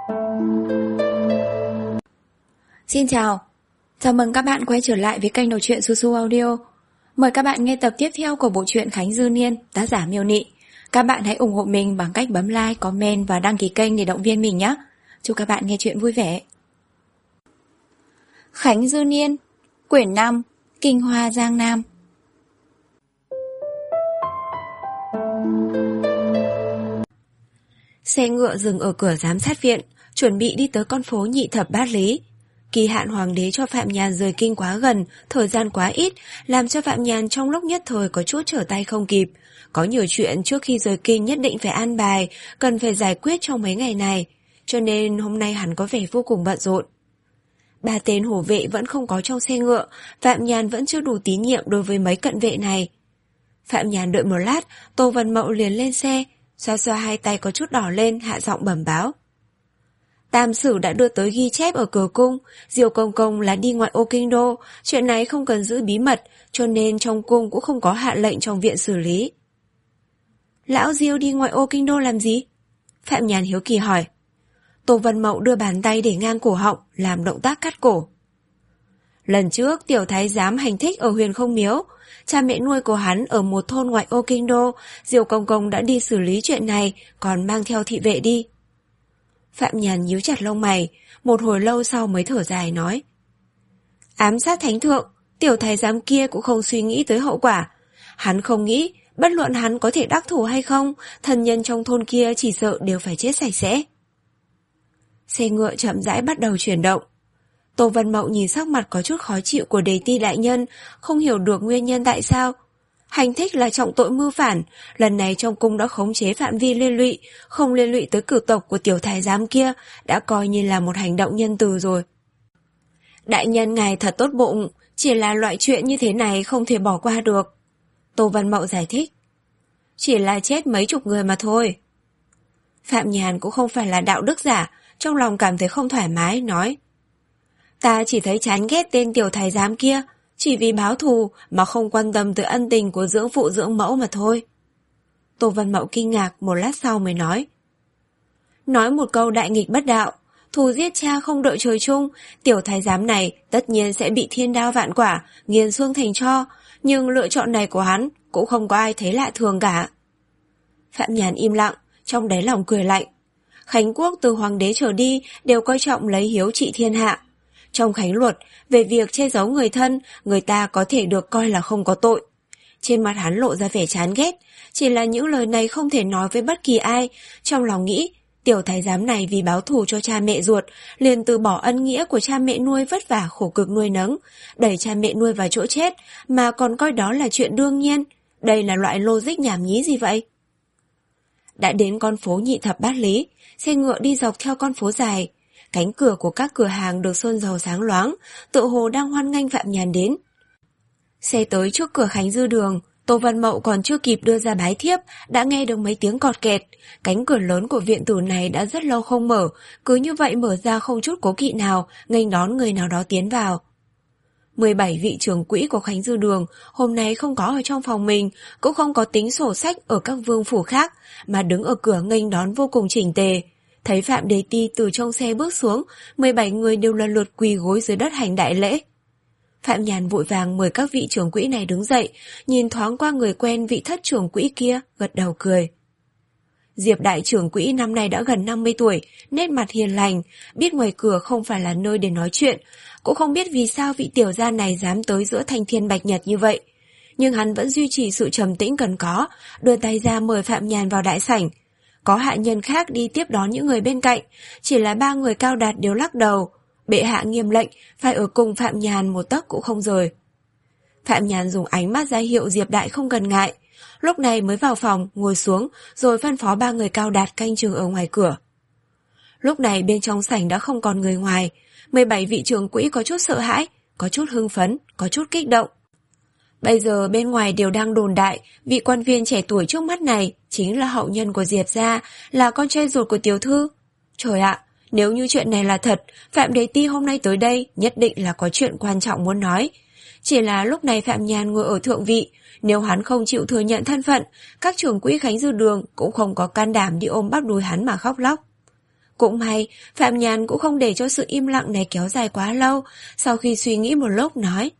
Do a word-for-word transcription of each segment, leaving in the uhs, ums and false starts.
Xin chào, chào mừng các bạn quay trở lại với kênh đọc truyện Su Su Audio. Mời các bạn nghe tập tiếp theo của bộ truyện Khánh Dư Niên, tác giả Miêu Nị. Các bạn hãy ủng hộ mình bằng cách bấm like, comment và đăng ký kênh để động viên mình nhé. Chúc các bạn nghe truyện vui vẻ. Khánh Dư Niên, quyển năm, Kinh Hoa Giang Nam. Xe ngựa dừng ở cửa giám sát viện, chuẩn bị đi tới con phố Nhị Thập Bát Lý. Kỳ hạn hoàng đế cho Phạm Nhàn rời kinh quá gần, thời gian quá ít, làm cho Phạm Nhàn trong lúc nhất thời có chút trở tay không kịp. Có nhiều chuyện trước khi rời kinh nhất định phải an bài, cần phải giải quyết trong mấy ngày này, cho nên hôm nay hắn có vẻ vô cùng bận rộn. Ba tên hổ vệ vẫn không có trong xe ngựa, Phạm Nhàn vẫn chưa đủ tín nhiệm đối với mấy cận vệ này. Phạm Nhàn đợi một lát, Tô Vân Mậu liền lên xe, xoa xoa hai tay có chút đỏ lên, hạ giọng bẩm báo. Tam Sử đã đưa tới ghi chép ở cửa cung, Diêu Công Công là đi ngoại ô kinh đô, chuyện này không cần giữ bí mật, cho nên trong cung cũng không có hạ lệnh trong viện xử lý. Lão Diêu đi ngoại ô kinh đô làm gì? Phạm Nhàn hiếu kỳ hỏi. Tô Vân Mậu đưa bàn tay để ngang cổ họng, làm động tác cắt cổ. Lần trước tiểu thái giám hành thích ở Huyền Không Miếu, cha mẹ nuôi của hắn ở một thôn ngoại ô kinh đô, Diêu Công Công đã đi xử lý chuyện này, còn mang theo thị vệ đi. Phạm Nhàn nhíu chặt lông mày, một hồi lâu sau mới thở dài nói. Ám sát thánh thượng, tiểu thái giám kia cũng không suy nghĩ tới hậu quả. Hắn không nghĩ, bất luận hắn có thể đắc thủ hay không, thân nhân trong thôn kia chỉ sợ đều phải chết sạch sẽ. Xe ngựa chậm rãi bắt đầu chuyển động. Tô Vân Mậu nhìn sắc mặt có chút khó chịu của Đề Ti đại nhân, không hiểu được nguyên nhân tại sao. Hành thích là trọng tội mưu phản, lần này trong cung đã khống chế phạm vi liên lụy, không liên lụy tới cử tộc của tiểu thái giám kia, đã coi như là một hành động nhân từ rồi. Đại nhân ngài thật tốt bụng, chỉ là loại chuyện như thế này không thể bỏ qua được. Tô Văn Mậu giải thích. Chỉ là chết mấy chục người mà thôi. Phạm Nhàn cũng không phải là đạo đức giả, trong lòng cảm thấy không thoải mái, nói. Ta chỉ thấy chán ghét tên tiểu thái giám kia, chỉ vì báo thù mà không quan tâm tới ân tình của dưỡng phụ dưỡng mẫu mà thôi. Tô Văn Mậu kinh ngạc một lát sau mới nói. Nói một câu đại nghịch bất đạo, thù giết cha không đợi trời chung, tiểu thái giám này tất nhiên sẽ bị thiên đao vạn quả, nghiền xương thành tro, nhưng lựa chọn này của hắn cũng không có ai thấy lạ thường cả. Phạm Nhàn im lặng, trong đáy lòng cười lạnh. Khánh quốc từ hoàng đế trở đi đều coi trọng lấy hiếu trị thiên hạ. Trong Khánh luật, về việc che giấu người thân, người ta có thể được coi là không có tội. Trên mặt hắn lộ ra vẻ chán ghét, chỉ là những lời này không thể nói với bất kỳ ai, trong lòng nghĩ, tiểu thái giám này vì báo thù cho cha mẹ ruột, liền từ bỏ ân nghĩa của cha mẹ nuôi vất vả khổ cực nuôi nấng, đẩy cha mẹ nuôi vào chỗ chết, mà còn coi đó là chuyện đương nhiên. Đây là loại logic nhảm nhí gì vậy? Đã đến con phố Nhị Thập Bát Lý, xe ngựa đi dọc theo con phố dài. Cánh cửa của các cửa hàng được sơn dầu sáng loáng, tựa hồ đang hoan nghênh Phạm Nhàn đến. Xe tới trước cửa Khánh Dư Đường, Tô Văn Mậu còn chưa kịp đưa ra bái thiếp, đã nghe được mấy tiếng cọt kẹt. Cánh cửa lớn của viện tử này đã rất lâu không mở, cứ như vậy mở ra không chút cố kỵ nào, nghênh đón người nào đó tiến vào. mười bảy vị trưởng quỹ của Khánh Dư Đường hôm nay không có ở trong phòng mình, cũng không có tính sổ sách ở các vương phủ khác, mà đứng ở cửa nghênh đón vô cùng chỉnh tề. Thấy Phạm Đề Ti từ trong xe bước xuống, mười bảy người đều lần lượt quỳ gối dưới đất hành đại lễ. Phạm Nhàn vội vàng mời các vị trưởng quỹ này đứng dậy, nhìn thoáng qua người quen vị thất trưởng quỹ kia, gật đầu cười. Diệp đại trưởng quỹ năm nay đã gần năm mươi tuổi, nét mặt hiền lành, biết ngoài cửa không phải là nơi để nói chuyện, cũng không biết vì sao vị tiểu gia này dám tới giữa thanh thiên bạch nhật như vậy. Nhưng hắn vẫn duy trì sự trầm tĩnh cần có, đưa tay ra mời Phạm Nhàn vào đại sảnh. Có hạ nhân khác đi tiếp đón những người bên cạnh, chỉ là ba người cao đạt đều lắc đầu. Bệ hạ nghiêm lệnh, phải ở cùng Phạm Nhàn một tấc cũng không rời. Phạm Nhàn dùng ánh mắt ra hiệu Diệp đại không cần ngại. Lúc này mới vào phòng, ngồi xuống, rồi phân phó ba người cao đạt canh chừng ở ngoài cửa. Lúc này bên trong sảnh đã không còn người ngoài, mười bảy vị trưởng quỹ có chút sợ hãi, có chút hưng phấn, có chút kích động. Bây giờ bên ngoài đều đang đồn đại, vị quan viên trẻ tuổi trước mắt này chính là hậu nhân của Diệp gia, là con trai ruột của tiểu thư. Trời ạ, nếu như chuyện này là thật, Phạm Đề Ti hôm nay tới đây nhất định là có chuyện quan trọng muốn nói. Chỉ là lúc này Phạm Nhàn ngồi ở thượng vị, nếu hắn không chịu thừa nhận thân phận, các trưởng quỹ Khánh Dư Đường cũng không có can đảm đi ôm bắp đùi hắn mà khóc lóc. Cũng may, Phạm Nhàn cũng không để cho sự im lặng này kéo dài quá lâu, sau khi suy nghĩ một lúc nói.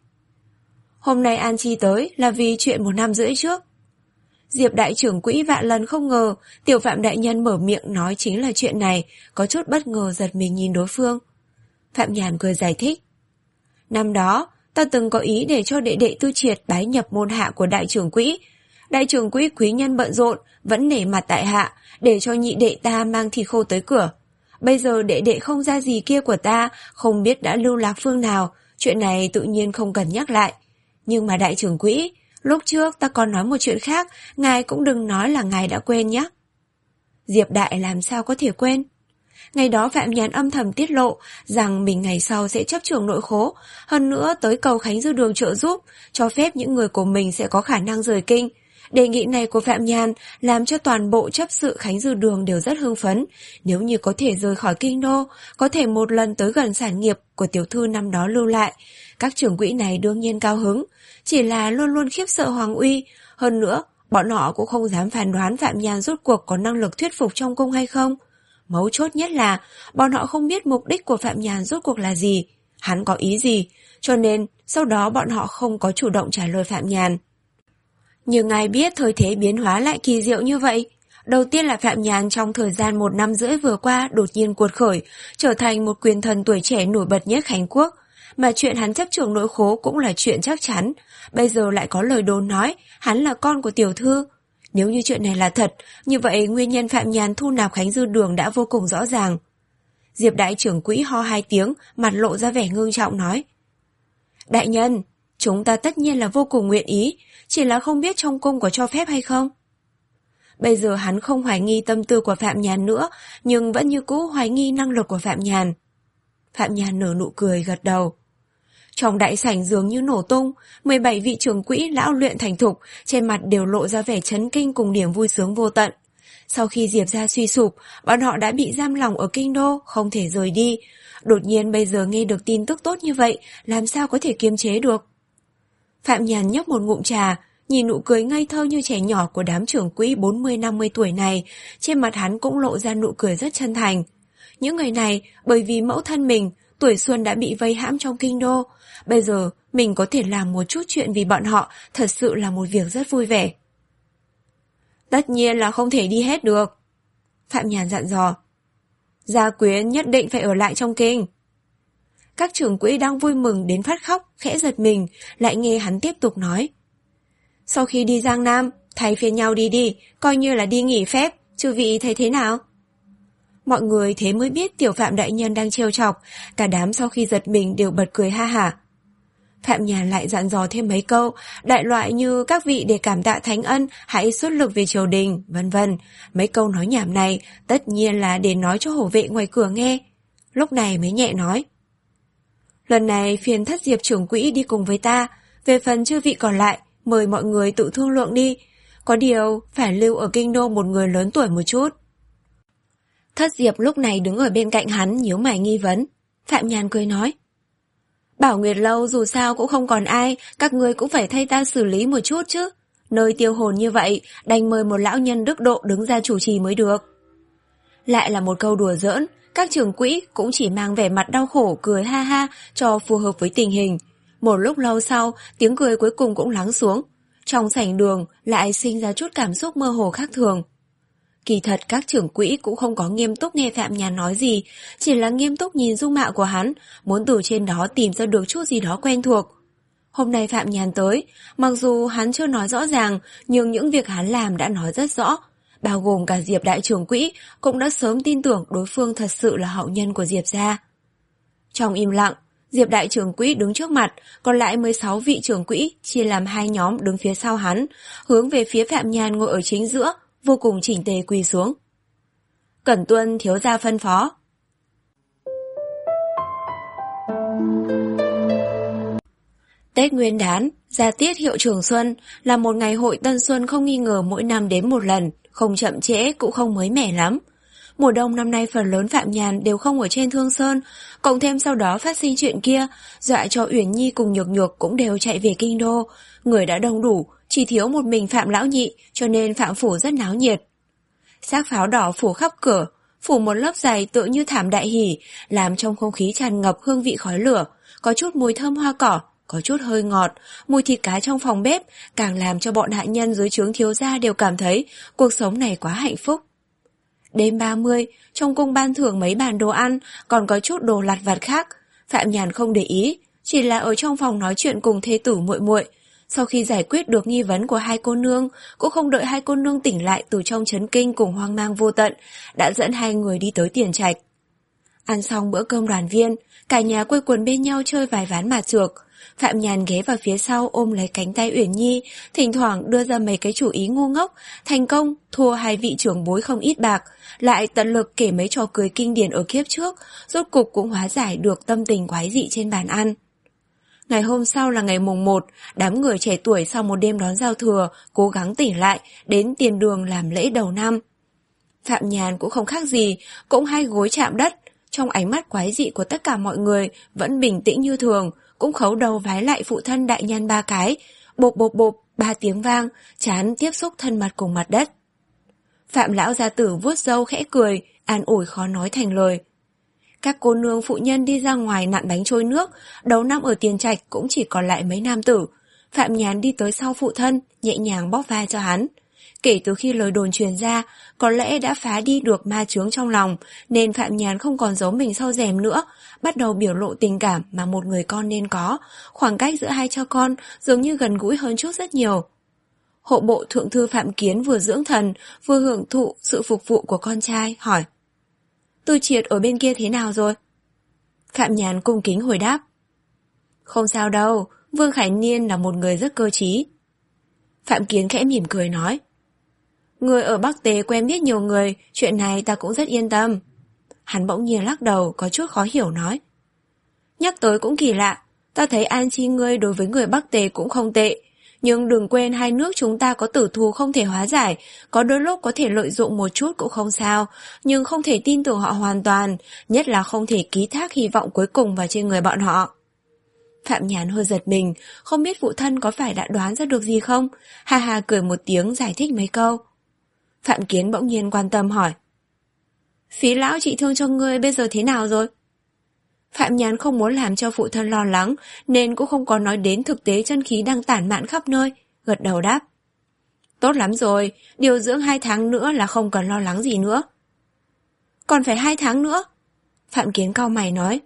Hôm nay An Chi tới là vì chuyện một năm rưỡi trước. Diệp đại trưởng quỹ vạn lần không ngờ Tiểu Phạm đại nhân mở miệng nói chính là chuyện này, có chút bất ngờ giật mình nhìn đối phương. Phạm Nhàn cười giải thích. Năm đó, ta từng có ý để cho đệ đệ Tư Triệt bái nhập môn hạ của đại trưởng quỹ. Đại trưởng quỹ quý nhân bận rộn, vẫn nể mặt tại hạ, để cho nhị đệ ta mang thịt khô tới cửa. Bây giờ đệ đệ không ra gì kia của ta, không biết đã lưu lạc phương nào, chuyện này tự nhiên không cần nhắc lại. Nhưng mà đại trưởng quỹ, lúc trước ta còn nói một chuyện khác, ngài cũng đừng nói là ngài đã quên nhé. Diệp đại làm sao có thể quên? Ngày đó Phạm Nhàn âm thầm tiết lộ rằng mình ngày sau sẽ chấp trưởng nội khố, hơn nữa tới cầu Khánh Dư Đường trợ giúp, cho phép những người của mình sẽ có khả năng rời kinh. Đề nghị này của Phạm Nhàn làm cho toàn bộ chấp sự Khánh Dư Đường đều rất hưng phấn. Nếu như có thể rời khỏi kinh đô, có thể một lần tới gần sản nghiệp của tiểu thư năm đó lưu lại. Các trưởng quỹ này đương nhiên cao hứng, chỉ là luôn luôn khiếp sợ Hoàng Uy. Hơn nữa, bọn họ cũng không dám phán đoán Phạm Nhàn rốt cuộc có năng lực thuyết phục trong cung hay không. Mấu chốt nhất là bọn họ không biết mục đích của Phạm Nhàn rốt cuộc là gì, hắn có ý gì, cho nên sau đó bọn họ không có chủ động trả lời Phạm Nhàn. Nhưng ai biết thời thế biến hóa lại kỳ diệu như vậy. Đầu tiên là Phạm Nhàn trong thời gian một năm rưỡi vừa qua đột nhiên cuột khởi, trở thành một quyền thần tuổi trẻ nổi bật nhất Khánh Quốc. Mà chuyện hắn chấp trưởng nội khố cũng là chuyện chắc chắn. Bây giờ lại có lời đồn nói hắn là con của tiểu thư. Nếu như chuyện này là thật, như vậy nguyên nhân Phạm Nhàn thu nạp Khánh Dư Đường đã vô cùng rõ ràng. Diệp đại trưởng quỹ ho hai tiếng, mặt lộ ra vẻ ngưng trọng nói. Đại nhân, chúng ta tất nhiên là vô cùng nguyện ý, chỉ là không biết trong cung có cho phép hay không. Bây giờ hắn không hoài nghi tâm tư của Phạm Nhàn nữa, nhưng vẫn như cũ hoài nghi năng lực của Phạm Nhàn. Phạm Nhàn nở nụ cười gật đầu. Trong đại sảnh dường như nổ tung, mười bảy vị trưởng quỹ lão luyện thành thục, trên mặt đều lộ ra vẻ chấn kinh cùng niềm vui sướng vô tận. Sau khi Diệp gia suy sụp, bọn họ đã bị giam lỏng ở kinh đô, không thể rời đi. Đột nhiên bây giờ nghe được tin tức tốt như vậy, làm sao có thể kiềm chế được? Phạm Nhàn nhấp một ngụm trà, nhìn nụ cười ngây thơ như trẻ nhỏ của đám trưởng quỹ bốn mươi năm mươi tuổi này, trên mặt hắn cũng lộ ra nụ cười rất chân thành. Những người này, bởi vì mẫu thân mình, tuổi xuân đã bị vây hãm trong kinh đô. Bây giờ, mình có thể làm một chút chuyện vì bọn họ, thật sự là một việc rất vui vẻ. Tất nhiên là không thể đi hết được. Phạm Nhàn dặn dò. Gia quyến nhất định phải ở lại trong kinh. Các trưởng quỹ đang vui mừng đến phát khóc, khẽ giật mình, lại nghe hắn tiếp tục nói. Sau khi đi Giang Nam, thay phiên nhau đi đi, coi như là đi nghỉ phép, chư vị thấy thế nào? Mọi người thế mới biết Tiểu Phạm đại nhân đang trêu chọc, cả đám sau khi giật mình đều bật cười ha hả. Phạm Nhàn lại dặn dò thêm mấy câu, đại loại như các vị để cảm tạ thánh ân, hãy xuất lực về triều đình, vân vân. Mấy câu nói nhảm này tất nhiên là để nói cho hổ vệ ngoài cửa nghe. Lúc này mới nhẹ nói. Lần này phiền Thất Diệp trưởng quỹ đi cùng với ta, về phần chư vị còn lại, mời mọi người tự thương lượng đi. Có điều, phải lưu ở kinh đô một người lớn tuổi một chút. Thất Diệp lúc này đứng ở bên cạnh hắn nhíu mày nghi vấn. Phạm Nhàn cười nói. Bảo Nguyệt Lâu dù sao cũng không còn ai, các ngươi cũng phải thay ta xử lý một chút chứ. Nơi tiêu hồn như vậy, đành mời một lão nhân đức độ đứng ra chủ trì mới được. Lại là một câu đùa giỡn, các trưởng quỹ cũng chỉ mang vẻ mặt đau khổ cười ha ha cho phù hợp với tình hình. Một lúc lâu sau, tiếng cười cuối cùng cũng lắng xuống. Trong sảnh đường lại sinh ra chút cảm xúc mơ hồ khác thường. Kỳ thật các trưởng quỹ cũng không có nghiêm túc nghe Phạm Nhàn nói gì, chỉ là nghiêm túc nhìn dung mạo của hắn, muốn từ trên đó tìm ra được chút gì đó quen thuộc. Hôm nay Phạm Nhàn tới, mặc dù hắn chưa nói rõ ràng, nhưng những việc hắn làm đã nói rất rõ, bao gồm cả Diệp đại trưởng quỹ cũng đã sớm tin tưởng đối phương thật sự là hậu nhân của Diệp gia. Trong im lặng, Diệp đại trưởng quỹ đứng trước mặt, còn lại mười sáu vị trưởng quỹ chia làm hai nhóm đứng phía sau hắn, hướng về phía Phạm Nhàn ngồi ở chính giữa, vô cùng chỉnh tề quỳ xuống. Cẩn tuân thiếu gia phân phó. Tết Nguyên đán, gia tiết hiệu Trường Xuân là một ngày hội Tân Xuân không nghi ngờ mỗi năm đến một lần, không chậm trễ cũng không mới mẻ lắm. Mùa đông năm nay phần lớn Phạm Nhàn đều không ở trên Thương Sơn, cộng thêm sau đó phát sinh chuyện kia, dọa cho Uyển Nhi cùng Nhược Nhược cũng đều chạy về kinh đô. Người đã đông đủ, chỉ thiếu một mình Phạm lão nhị, cho nên Phạm phủ rất náo nhiệt. Xác pháo đỏ phủ khắp cửa, phủ một lớp dày tựa như thảm đại hỷ, làm trong không khí tràn ngập hương vị khói lửa, có chút mùi thơm hoa cỏ, có chút hơi ngọt, mùi thịt cá trong phòng bếp, càng làm cho bọn hạ nhân dưới trướng thiếu gia đều cảm thấy cuộc sống này quá hạnh phúc. Đêm ba mươi, trong cung ban thưởng mấy bàn đồ ăn, còn có chút đồ lặt vặt khác. Phạm Nhàn không để ý, chỉ là ở trong phòng nói chuyện cùng thê tử muội muội. Sau khi giải quyết được nghi vấn của hai cô nương, cũng không đợi hai cô nương tỉnh lại từ trong chấn kinh cùng hoang mang vô tận, đã dẫn hai người đi tới tiền trạch. Ăn xong bữa cơm đoàn viên, cả nhà quây quần bên nhau chơi vài ván mạt chược. Phạm Nhàn ghé vào phía sau ôm lấy cánh tay Uyển Nhi, thỉnh thoảng đưa ra mấy cái chủ ý ngu ngốc, thành công thua hai vị trưởng bối không ít bạc, lại tận lực kể mấy trò cười kinh điển ở kiếp trước, rốt cục cũng hóa giải được tâm tình quái dị trên bàn ăn. Ngày hôm sau là ngày mùng một, đám người trẻ tuổi sau một đêm đón giao thừa, cố gắng tỉnh lại, đến tiền đường làm lễ đầu năm. Phạm Nhàn cũng không khác gì, cũng hai gối chạm đất, trong ánh mắt quái dị của tất cả mọi người vẫn bình tĩnh như thường, cũng khấu đầu vái lại phụ thân đại nhân ba cái, bộp bộp bộp, ba tiếng vang, chán tiếp xúc thân mật cùng mặt đất. Phạm lão gia tử vuốt râu khẽ cười, an ủi khó nói thành lời. Các cô nương phụ nhân đi ra ngoài nặn bánh trôi nước, đầu năm ở tiền trạch cũng chỉ còn lại mấy nam tử. Phạm Nhàn đi tới sau phụ thân, nhẹ nhàng bóp vai cho hắn. Kể từ khi lời đồn truyền ra, có lẽ đã phá đi được ma chướng trong lòng, nên Phạm Nhàn không còn giấu mình sau rèm nữa, bắt đầu biểu lộ tình cảm mà một người con nên có. Khoảng cách giữa hai cha con dường như gần gũi hơn chút rất nhiều. Hộ bộ thượng thư Phạm Kiến vừa dưỡng thần, vừa hưởng thụ sự phục vụ của con trai, hỏi: Tư Triệt ở bên kia thế nào rồi? Phạm Nhàn cung kính hồi đáp: Không sao đâu, Vương Khải Niên là một người rất cơ trí. Phạm Kiến khẽ mỉm cười nói: Người ở Bắc Tề quen biết nhiều người, chuyện này ta cũng rất yên tâm. Hắn bỗng nhiên lắc đầu, có chút khó hiểu nói: Nhắc tới cũng kỳ lạ, ta thấy an chi ngươi đối với người Bắc Tề cũng không tệ. Nhưng đừng quên hai nước chúng ta có tử thù không thể hóa giải, có đôi lúc có thể lợi dụng một chút cũng không sao, nhưng không thể tin tưởng họ hoàn toàn, nhất là không thể ký thác hy vọng cuối cùng vào trên người bọn họ. Phạm Nhàn hơi giật mình, không biết phụ thân có phải đã đoán ra được gì không? Ha ha cười một tiếng giải thích mấy câu. Phạm Kiến bỗng nhiên quan tâm hỏi: Phí lão trị thương cho ngươi bây giờ thế nào rồi? Phạm Nhàn không muốn làm cho phụ thân lo lắng, nên cũng không có nói đến thực tế chân khí đang tản mạn khắp nơi, gật đầu đáp: Tốt lắm rồi, điều dưỡng hai tháng nữa là không cần lo lắng gì nữa. Còn phải hai tháng nữa? Phạm Kiến cau mày nói: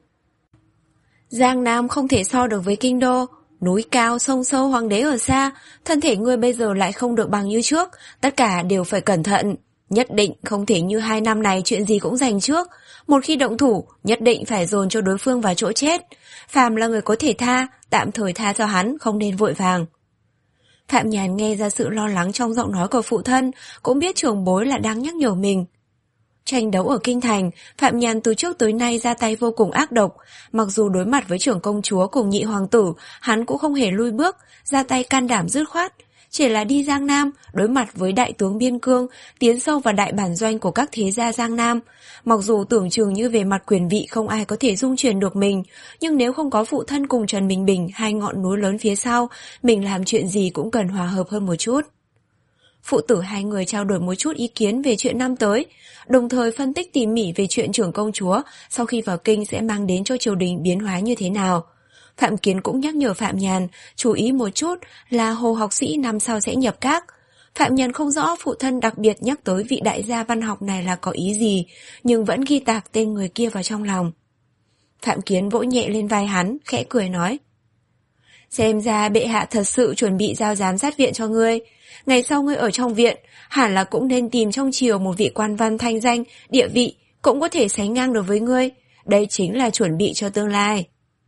Giang Nam không thể so được với kinh đô, núi cao, sông sâu, hoàng đế ở xa, thân thể ngươi bây giờ lại không được bằng như trước, tất cả đều phải cẩn thận. Nhất định không thể như hai năm này chuyện gì cũng giành trước. Một khi động thủ, nhất định phải dồn cho đối phương vào chỗ chết. Phàm là người có thể tha, tạm thời tha cho hắn, không nên vội vàng. Phạm Nhàn nghe ra sự lo lắng trong giọng nói của phụ thân, cũng biết trưởng bối là đang nhắc nhở mình. Tranh đấu ở kinh thành, Phạm Nhàn từ trước tới nay ra tay vô cùng ác độc. Mặc dù đối mặt với trưởng công chúa cùng nhị hoàng tử, hắn cũng không hề lui bước, ra tay can đảm dứt khoát. Chỉ là đi Giang Nam, đối mặt với đại tướng Biên Cương, tiến sâu vào đại bản doanh của các thế gia Giang Nam. Mặc dù tưởng chừng như về mặt quyền vị không ai có thể dung chuyển được mình, nhưng nếu không có phụ thân cùng Trần Bình Bình hai ngọn núi lớn phía sau, mình làm chuyện gì cũng cần hòa hợp hơn một chút. Phụ tử hai người trao đổi một chút ý kiến về chuyện năm tới, đồng thời phân tích tỉ mỉ về chuyện trưởng công chúa sau khi vào kinh sẽ mang đến cho triều đình biến hóa như thế nào. Phạm Kiến cũng nhắc nhở Phạm Nhàn chú ý một chút là Hồ học sĩ năm sau sẽ nhập các. Phạm Nhàn không rõ phụ thân đặc biệt nhắc tới vị đại gia văn học này là có ý gì, nhưng vẫn ghi tạc tên người kia vào trong lòng. Phạm Kiến vỗ nhẹ lên vai hắn, khẽ cười nói: Xem ra bệ hạ thật sự chuẩn bị giao giám sát viện cho ngươi. Ngày sau ngươi ở trong viện, hẳn là cũng nên tìm trong triều một vị quan văn thanh danh, địa vị, cũng có thể sánh ngang đối với ngươi. Đây chính là chuẩn bị cho tương lai.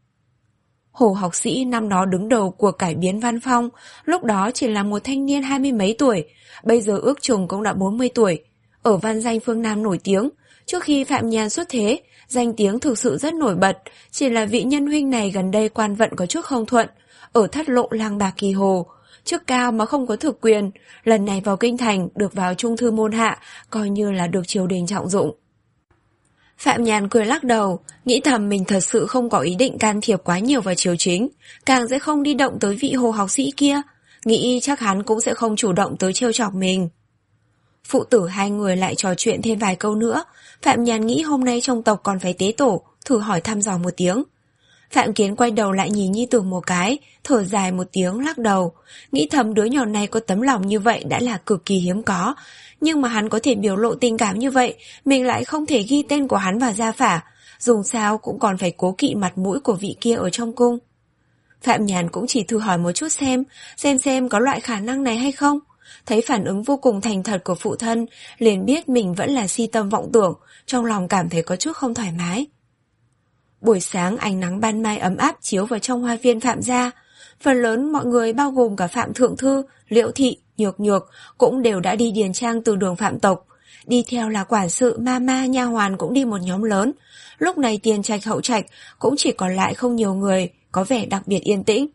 Hồ học sĩ năm đó đứng đầu cuộc cải biến văn phong, lúc đó chỉ là một thanh niên hai mươi mấy tuổi, bây giờ ước chừng cũng đã bốn mươi tuổi. Ở văn danh phương Nam nổi tiếng, trước khi Phạm Nhàn xuất thế, danh tiếng thực sự rất nổi bật, chỉ là vị nhân huynh này gần đây quan vận có chút không thuận, ở thất lộ lang bạc kỳ hồ, chức cao mà không có thực quyền, lần này vào kinh thành được vào trung thư môn hạ, coi như là được triều đình trọng dụng. Phạm Nhàn cười lắc đầu, nghĩ thầm mình thật sự không có ý định can thiệp quá nhiều vào triều chính, càng sẽ không đi động tới vị Hồ học sĩ kia, nghĩ chắc hắn cũng sẽ không chủ động tới trêu chọc mình. Phụ tử hai người lại trò chuyện thêm vài câu nữa. Phạm Nhàn nghĩ hôm nay trong tộc còn phải tế tổ, thử hỏi thăm dò một tiếng. Phạm Kiến quay đầu lại nhìn nhi tử một cái, thở dài một tiếng lắc đầu, nghĩ thầm đứa nhỏ này có tấm lòng như vậy đã là cực kỳ hiếm có, nhưng mà hắn có thể biểu lộ tình cảm như vậy, mình lại không thể ghi tên của hắn vào gia phả, dùng sao cũng còn phải cố kỵ mặt mũi của vị kia ở trong cung. Phạm Nhàn cũng chỉ thử hỏi một chút xem, xem xem có loại khả năng này hay không. Thấy phản ứng vô cùng thành thật của phụ thân, liền biết mình vẫn là si tâm vọng tưởng, trong lòng cảm thấy có chút không thoải mái. Buổi sáng ánh nắng ban mai ấm áp chiếu vào trong hoa viên Phạm gia. Phần lớn mọi người bao gồm cả Phạm Thượng Thư, Liễu Thị, Nhược Nhược cũng đều đã đi điền trang từ đường Phạm tộc. Đi theo là quản sự, mama, nha hoàn cũng đi một nhóm lớn. Lúc này tiền trạch hậu trạch cũng chỉ còn lại không nhiều người, có vẻ đặc biệt yên tĩnh.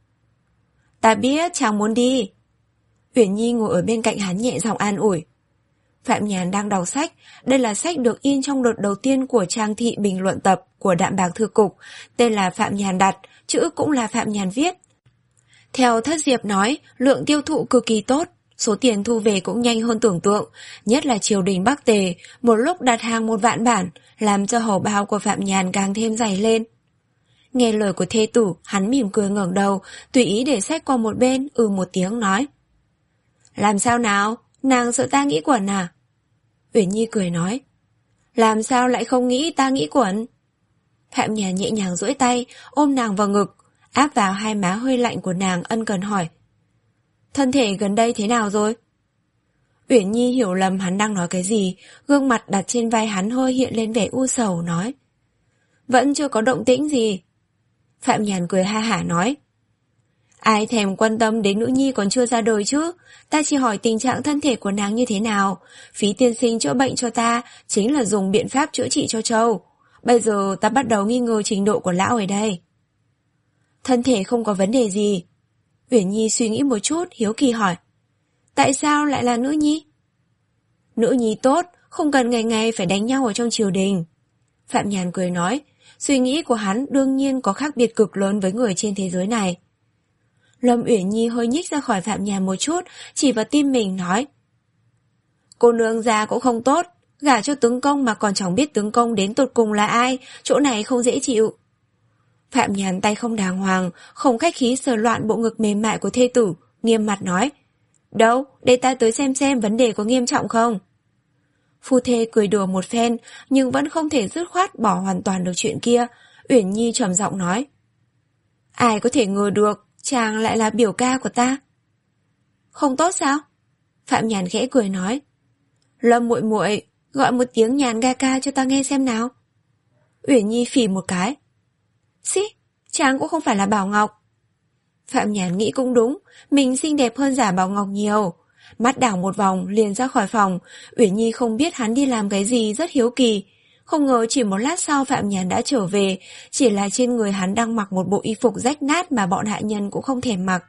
Ta biết chàng muốn đi. Uyển Nhi ngồi ở bên cạnh hắn nhẹ giọng an ủi. Phạm Nhàn đang đọc sách, đây là sách được in trong đợt đầu tiên của trang thị bình luận tập của Đạm Bạc Thư Cục, tên là Phạm Nhàn đặt, chữ cũng là Phạm Nhàn viết. Theo Thất Diệp nói, lượng tiêu thụ cực kỳ tốt, số tiền thu về cũng nhanh hơn tưởng tượng, nhất là triều đình Bắc Tề, một lúc đặt hàng một vạn bản, làm cho hầu bao của Phạm Nhàn càng thêm dày lên. Nghe lời của thê tử, hắn mỉm cười ngẩng đầu, tùy ý để sách qua một bên, ừ một tiếng nói. Làm sao nào, nàng sợ ta nghĩ quẩn à? Uyển Nhi cười nói. Làm sao lại không nghĩ ta nghĩ quẩn? Phạm Nhàn nhẹ nhàng duỗi tay, ôm nàng vào ngực, áp vào hai má hơi lạnh của nàng, ân cần hỏi. Thân thể gần đây thế nào rồi? Uyển Nhi hiểu lầm hắn đang nói cái gì, gương mặt đặt trên vai hắn hơi hiện lên vẻ u sầu, nói. Vẫn chưa có động tĩnh gì. Phạm Nhàn cười ha hả nói. Ai thèm quan tâm đến nữ nhi còn chưa ra đời chứ, ta chỉ hỏi tình trạng thân thể của nàng như thế nào, phí tiên sinh chữa bệnh cho ta chính là dùng biện pháp chữa trị cho trâu. Bây giờ ta bắt đầu nghi ngờ trình độ của lão ở đây. Thân thể không có vấn đề gì. Uyển Nhi suy nghĩ một chút, hiếu kỳ hỏi. Tại sao lại là nữ nhi? Nữ nhi tốt, không cần ngày ngày phải đánh nhau ở trong triều đình. Phạm Nhàn cười nói, suy nghĩ của hắn đương nhiên có khác biệt cực lớn với người trên thế giới này. Lâm Uyển Nhi hơi nhích ra khỏi Phạm Nhàn một chút, chỉ vào tim mình nói. Cô nương già cũng không tốt, gả cho tướng công mà còn chẳng biết tướng công đến tột cùng là ai, chỗ này không dễ chịu. Phạm Nhàn tay không đàng hoàng, không khách khí sờ loạn bộ ngực mềm mại của thê tử, nghiêm mặt nói. Đâu, để ta tới xem xem vấn đề có nghiêm trọng không. Phu thê cười đùa một phen, nhưng vẫn không thể dứt khoát bỏ hoàn toàn được chuyện kia. Uyển Nhi trầm giọng nói. Ai có thể ngờ được, chàng lại là biểu ca của ta. Không tốt sao? Phạm Nhàn khẽ cười nói. Lâm muội muội, gọi một tiếng Nhàn ca ca cho ta nghe xem nào. Uyển Nhi phì một cái. Xí, chàng cũng không phải là Bảo Ngọc. Phạm Nhàn nghĩ cũng đúng, mình xinh đẹp hơn giả Bảo Ngọc nhiều. Mắt đảo một vòng liền ra khỏi phòng. Uyển Nhi không biết hắn đi làm cái gì, rất hiếu kỳ. Không ngờ chỉ một lát sau Phạm Nhàn đã trở về, chỉ là trên người hắn đang mặc một bộ y phục rách nát mà bọn hạ nhân cũng không thèm mặc.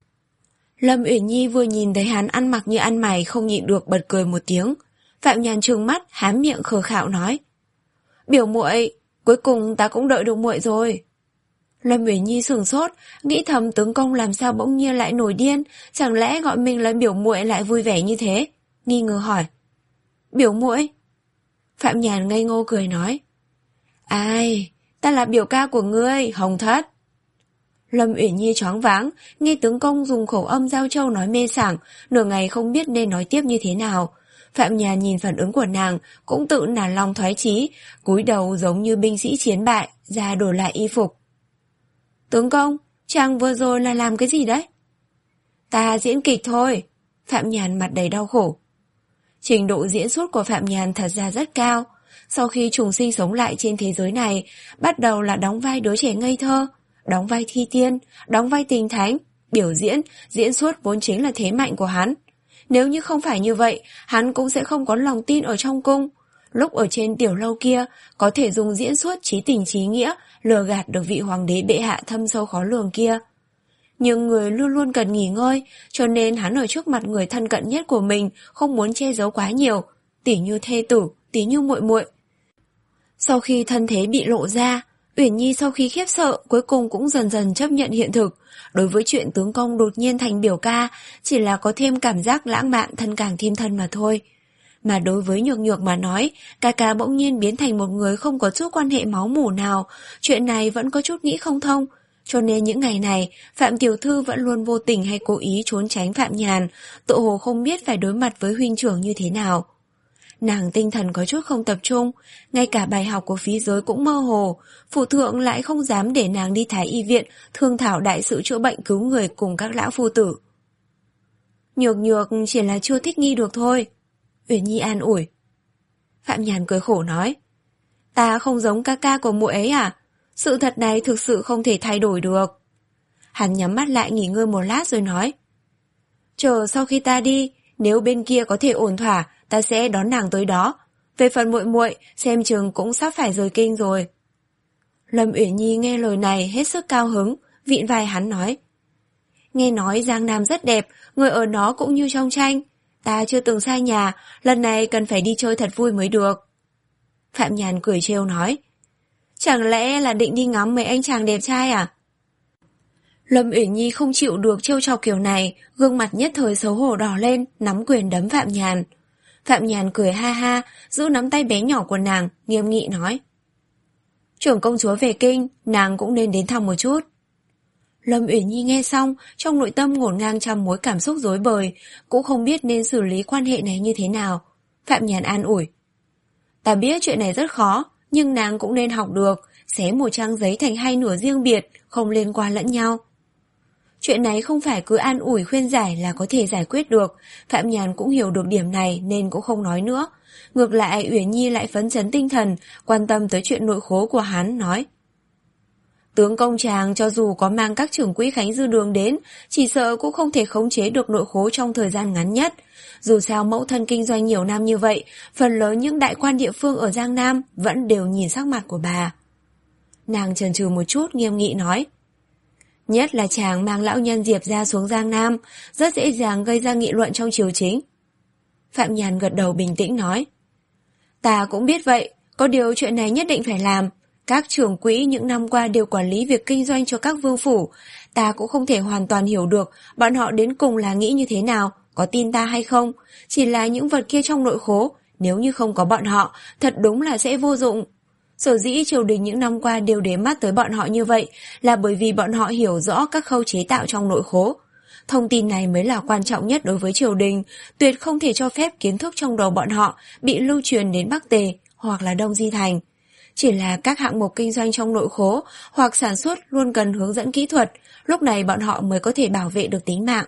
Lâm Uyển Nhi vừa nhìn thấy hắn ăn mặc như ăn mày không nhịn được bật cười một tiếng. Phạm Nhàn trừng mắt, hám miệng khờ khạo nói. Biểu muội, cuối cùng ta cũng đợi được muội rồi. Lâm Uyển Nhi sửng sốt, nghĩ thầm tướng công làm sao bỗng nhiên lại nổi điên, chẳng lẽ gọi mình là biểu muội lại vui vẻ như thế? Nghi ngờ hỏi. Biểu muội? Phạm Nhàn ngây ngô cười nói. Ai, ta là biểu ca của ngươi, Hồng Thất. Lâm Uyển Nhi choáng váng, nghe tướng công dùng khẩu âm Giao Châu nói mê sảng, nửa ngày không biết nên nói tiếp như thế nào. Phạm Nhàn nhìn phản ứng của nàng, cũng tự nản lòng thoái chí, cúi đầu giống như binh sĩ chiến bại, ra đổi lại y phục. Tướng công, chàng vừa rồi là làm cái gì đấy? Ta diễn kịch thôi. Phạm Nhàn mặt đầy đau khổ. Trình độ diễn xuất của Phạm Nhàn thật ra rất cao. Sau khi trùng sinh sống lại trên thế giới này, bắt đầu là đóng vai đứa trẻ ngây thơ, đóng vai thi tiên, đóng vai tình thánh, biểu diễn, diễn xuất vốn chính là thế mạnh của hắn. Nếu như không phải như vậy, hắn cũng sẽ không có lòng tin ở trong cung. Lúc ở trên tiểu lâu kia, có thể dùng diễn xuất chí tình chí nghĩa, lừa gạt được vị hoàng đế bệ hạ thâm sâu khó lường kia. Nhưng người luôn luôn cần nghỉ ngơi, cho nên hắn ở trước mặt người thân cận nhất của mình không muốn che giấu quá nhiều, tỉ như thê tử, tỉ như muội muội. Sau khi thân thế bị lộ ra, Uyển Nhi sau khi khiếp sợ cuối cùng cũng dần dần chấp nhận hiện thực. Đối với chuyện tướng công đột nhiên thành biểu ca, chỉ là có thêm cảm giác lãng mạn thân càng thêm thân mà thôi. Mà đối với Nhược Nhược mà nói, ca ca bỗng nhiên biến thành một người không có chút quan hệ máu mủ nào, chuyện này vẫn có chút nghĩ không thông. Cho nên những ngày này, Phạm Tiểu Thư vẫn luôn vô tình hay cố ý trốn tránh Phạm Nhàn, tự hồ không biết phải đối mặt với huynh trưởng như thế nào. Nàng tinh thần có chút không tập trung, ngay cả bài học của phí giới cũng mơ hồ, phụ thượng lại không dám để nàng đi Thái Y viện thương thảo đại sự chữa bệnh cứu người cùng các lão phu tử. Nhược Nhược chỉ là chưa thích nghi được thôi. Uyển Nhi an ủi. Phạm Nhàn cười khổ nói, ta không giống ca ca của muội ấy à? Sự thật này thực sự không thể thay đổi được. Hắn nhắm mắt lại nghỉ ngơi một lát rồi nói, chờ sau khi ta đi, nếu bên kia có thể ổn thỏa, ta sẽ đón nàng tới đó. Về phần muội muội, xem chừng cũng sắp phải rời kinh rồi. Lâm Uyển Nhi nghe lời này hết sức cao hứng, vịn vai hắn nói, nghe nói Giang Nam rất đẹp, người ở đó cũng như trong tranh. Ta chưa từng xa nhà, lần này cần phải đi chơi thật vui mới được. Phạm Nhàn cười trêu nói, chẳng lẽ là định đi ngắm mấy anh chàng đẹp trai à? Lâm Uyển Nhi không chịu được trêu chọc kiểu này, gương mặt nhất thời xấu hổ đỏ lên, nắm quyền đấm Phạm Nhàn. Phạm Nhàn cười ha ha, giữ nắm tay bé nhỏ của nàng, nghiêm nghị nói, trưởng công chúa về kinh, nàng cũng nên đến thăm một chút. Lâm Uyển Nhi nghe xong, trong nội tâm ngổn ngang trăm mối cảm xúc rối bời, cũng không biết nên xử lý quan hệ này như thế nào. Phạm Nhàn an ủi, ta biết chuyện này rất khó, nhưng nàng cũng nên học được, xé một trang giấy thành hai nửa riêng biệt, không liên quan lẫn nhau. Chuyện này không phải cứ an ủi khuyên giải là có thể giải quyết được, Phạm Nhàn cũng hiểu được điểm này nên cũng không nói nữa. Ngược lại Uyển Nhi lại phấn chấn tinh thần, quan tâm tới chuyện nội khố của hắn, nói, tướng công chàng cho dù có mang các trưởng quỹ Khánh Dư Đường đến, chỉ sợ cũng không thể khống chế được nội khố trong thời gian ngắn nhất. Dù sao mẫu thân kinh doanh nhiều năm như vậy, phần lớn những đại quan địa phương ở Giang Nam vẫn đều nhìn sắc mặt của bà. Nàng chần chừ một chút nghiêm nghị nói, nhất là chàng mang lão nhân Diệp ra xuống Giang Nam, rất dễ dàng gây ra nghị luận trong triều chính. Phạm Nhàn gật đầu bình tĩnh nói, ta cũng biết vậy, có điều chuyện này nhất định phải làm. Các trưởng quỹ những năm qua đều quản lý việc kinh doanh cho các vương phủ, ta cũng không thể hoàn toàn hiểu được bọn họ đến cùng là nghĩ như thế nào, có tin ta hay không. Chỉ là những vật kia trong nội khố, nếu như không có bọn họ, thật đúng là sẽ vô dụng. Sở dĩ triều đình những năm qua đều để mắt tới bọn họ như vậy là bởi vì bọn họ hiểu rõ các khâu chế tạo trong nội khố. Thông tin này mới là quan trọng nhất đối với triều đình, tuyệt không thể cho phép kiến thức trong đầu bọn họ bị lưu truyền đến Bắc Tề hoặc là Đông Di Thành. Chỉ là các hạng mục kinh doanh trong nội khố hoặc sản xuất luôn cần hướng dẫn kỹ thuật, lúc này bọn họ mới có thể bảo vệ được tính mạng.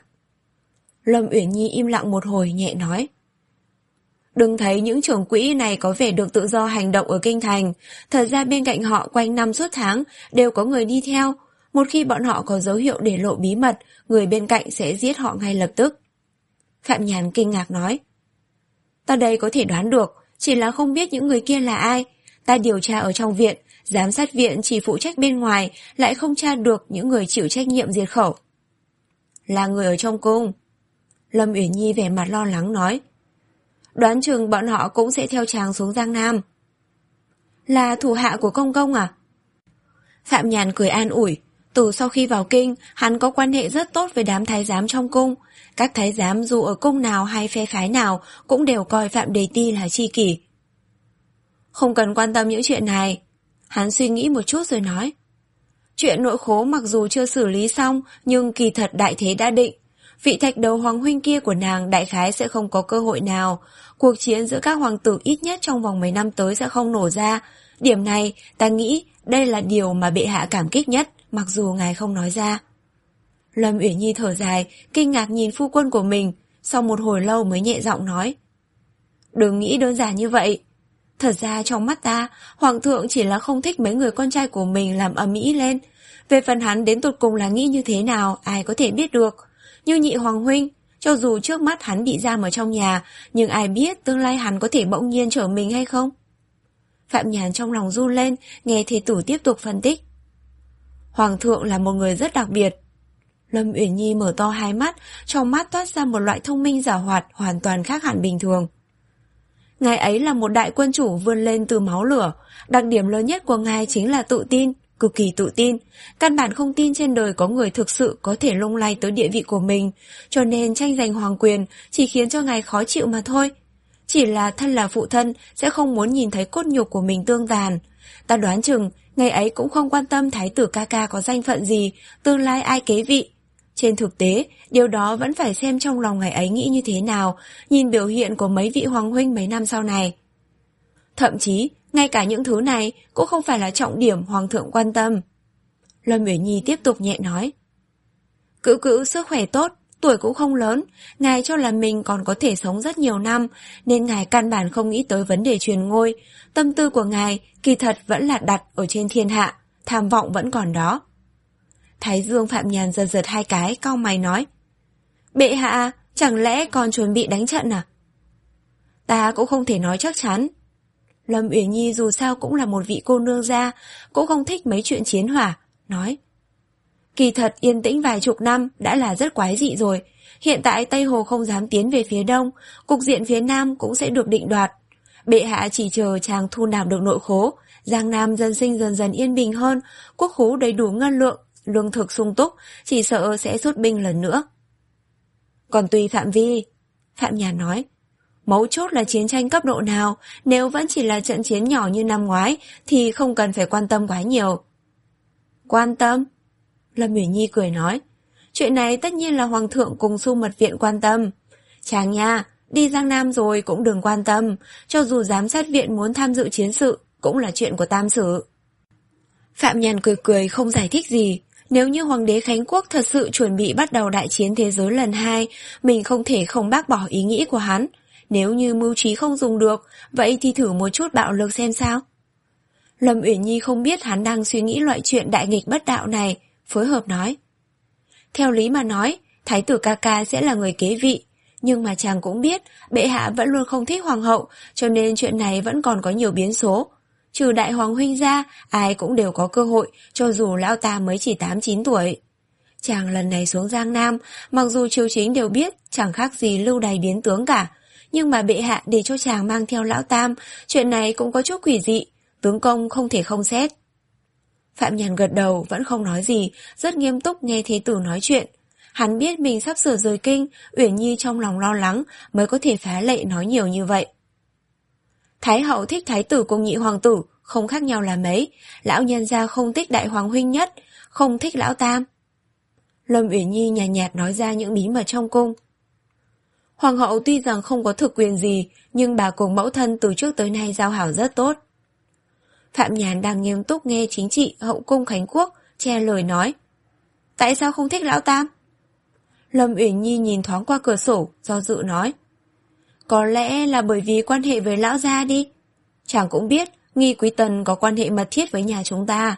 Lâm Uyển Nhi im lặng một hồi nhẹ nói, đừng thấy những trưởng quỹ này có vẻ được tự do hành động ở kinh thành, thật ra bên cạnh họ quanh năm suốt tháng đều có người đi theo. Một khi bọn họ có dấu hiệu để lộ bí mật, người bên cạnh sẽ giết họ ngay lập tức. Phạm Nhàn kinh ngạc nói, ta đây có thể đoán được, chỉ là không biết những người kia là ai. Ta điều tra ở trong viện, giám sát viện chỉ phụ trách bên ngoài, lại không tra được những người chịu trách nhiệm diệt khẩu. Là người ở trong cung. Lâm Uyển Nhi vẻ mặt lo lắng nói, đoán chừng bọn họ cũng sẽ theo chàng xuống Giang Nam. Là thủ hạ của công công à? Phạm Nhàn cười an ủi, từ sau khi vào kinh, hắn có quan hệ rất tốt với đám thái giám trong cung. Các thái giám dù ở cung nào hay phe phái nào cũng đều coi Phạm Đề Ti là tri kỷ. Không cần quan tâm những chuyện này. Hắn suy nghĩ một chút rồi nói, chuyện nội khố mặc dù chưa xử lý xong, nhưng kỳ thật đại thế đã định. Vị thạch đầu hoàng huynh kia của nàng đại khái sẽ không có cơ hội nào. Cuộc chiến giữa các hoàng tử ít nhất trong vòng mấy năm tới sẽ không nổ ra. Điểm này ta nghĩ đây là điều mà bệ hạ cảm kích nhất, mặc dù ngài không nói ra. Lâm Uyển Nhi thở dài, kinh ngạc nhìn phu quân của mình, sau một hồi lâu mới nhẹ giọng nói, đừng nghĩ đơn giản như vậy. Thật ra trong mắt ta, hoàng thượng chỉ là không thích mấy người con trai của mình làm ầm ĩ lên. Về phần hắn đến tột cùng là nghĩ như thế nào, ai có thể biết được. Như nhị hoàng huynh, cho dù trước mắt hắn bị giam ở trong nhà, nhưng ai biết tương lai hắn có thể bỗng nhiên trở mình hay không? Phạm Nhàn trong lòng run lên, nghe thê tử tiếp tục phân tích. Hoàng thượng là một người rất đặc biệt. Lâm Uyển Nhi mở to hai mắt, trong mắt toát ra một loại thông minh giảo hoạt hoàn toàn khác hẳn bình thường. Ngài ấy là một đại quân chủ vươn lên từ máu lửa, đặc điểm lớn nhất của ngài chính là tự tin, cực kỳ tự tin. Căn bản không tin trên đời có người thực sự có thể lung lay tới địa vị của mình, cho nên tranh giành hoàng quyền chỉ khiến cho ngài khó chịu mà thôi. Chỉ là thân là phụ thân sẽ không muốn nhìn thấy cốt nhục của mình tương tàn. Ta đoán chừng ngày ấy cũng không quan tâm thái tử ca ca có danh phận gì, tương lai ai kế vị. Trên thực tế, điều đó vẫn phải xem trong lòng ngày ấy nghĩ như thế nào, nhìn biểu hiện của mấy vị hoàng huynh mấy năm sau này. Thậm chí, ngay cả những thứ này cũng không phải là trọng điểm hoàng thượng quan tâm. Lâm Uyển Nhi tiếp tục nhẹ nói. Cữu cữu sức khỏe tốt, tuổi cũng không lớn, ngài cho là mình còn có thể sống rất nhiều năm, nên ngài căn bản không nghĩ tới vấn đề truyền ngôi. Tâm tư của ngài kỳ thật vẫn là đặt ở trên thiên hạ, tham vọng vẫn còn đó. Thái Dương Phạm Nhàn giật giật hai cái, cau mày nói. Bệ hạ, chẳng lẽ còn chuẩn bị đánh trận à? Ta cũng không thể nói chắc chắn. Lâm Uyển Nhi dù sao cũng là một vị cô nương gia, cũng không thích mấy chuyện chiến hỏa, nói. Kỳ thật yên tĩnh vài chục năm đã là rất quái dị rồi. Hiện tại Tây Hồ không dám tiến về phía đông, cục diện phía nam cũng sẽ được định đoạt. Bệ hạ chỉ chờ chàng thu nạp được nội khố, Giang Nam dân sinh dần dần yên bình hơn, quốc khố đầy đủ ngân lượng, lương thực sung túc, chỉ sợ sẽ rút binh lần nữa. Còn tùy phạm vi, Phạm Nhàn nói. Mấu chốt là chiến tranh cấp độ nào, nếu vẫn chỉ là trận chiến nhỏ như năm ngoái thì không cần phải quan tâm quá nhiều. Quan tâm? Lâm Uyển Nhi cười nói. Chuyện này tất nhiên là hoàng thượng cùng Xu Mật Viện quan tâm. Chàng nha, đi Giang Nam rồi cũng đừng quan tâm, cho dù giám sát viện muốn tham dự chiến sự cũng là chuyện của tam sử. Phạm Nhàn cười cười không giải thích gì. Nếu như hoàng đế Khánh Quốc thật sự chuẩn bị bắt đầu đại chiến thế giới lần hai, mình không thể không bác bỏ ý nghĩ của hắn. Nếu như mưu trí không dùng được, vậy thì thử một chút bạo lực xem sao. Lâm Uyển Nhi không biết hắn đang suy nghĩ loại chuyện đại nghịch bất đạo này, phối hợp nói. Theo lý mà nói, thái tử ca ca sẽ là người kế vị, nhưng mà chàng cũng biết bệ hạ vẫn luôn không thích hoàng hậu, cho nên chuyện này vẫn còn có nhiều biến số. Trừ đại hoàng huynh ra, ai cũng đều có cơ hội, cho dù lão ta mới chỉ tám chín tuổi. Chàng lần này xuống Giang Nam, mặc dù triều chính đều biết chẳng khác gì lưu đày biến tướng cả, nhưng mà bệ hạ để cho chàng mang theo lão tam, chuyện này cũng có chút quỷ dị, tướng công không thể không xét. Phạm Nhàn gật đầu vẫn không nói gì, rất nghiêm túc nghe thế tử nói chuyện. Hắn biết mình sắp sửa rời kinh, Uyển Nhi trong lòng lo lắng mới có thể phá lệ nói nhiều như vậy. Thái hậu thích thái tử cùng nhị hoàng tử, không khác nhau là mấy, lão nhân gia không thích đại hoàng huynh nhất, không thích lão tam. Lâm Uyển Nhi nhàn nhạt, nhạt nói ra những bí mật trong cung. Hoàng hậu tuy rằng không có thực quyền gì, nhưng bà cùng mẫu thân từ trước tới nay giao hảo rất tốt. Phạm Nhàn đang nghiêm túc nghe chính trị hậu cung Khánh Quốc, che lời nói. Tại sao không thích lão tam? Lâm Uyển Nhi nhìn thoáng qua cửa sổ, do dự nói. Có lẽ là bởi vì quan hệ với lão gia đi. Chàng cũng biết, Nghi Quý Tần có quan hệ mật thiết với nhà chúng ta.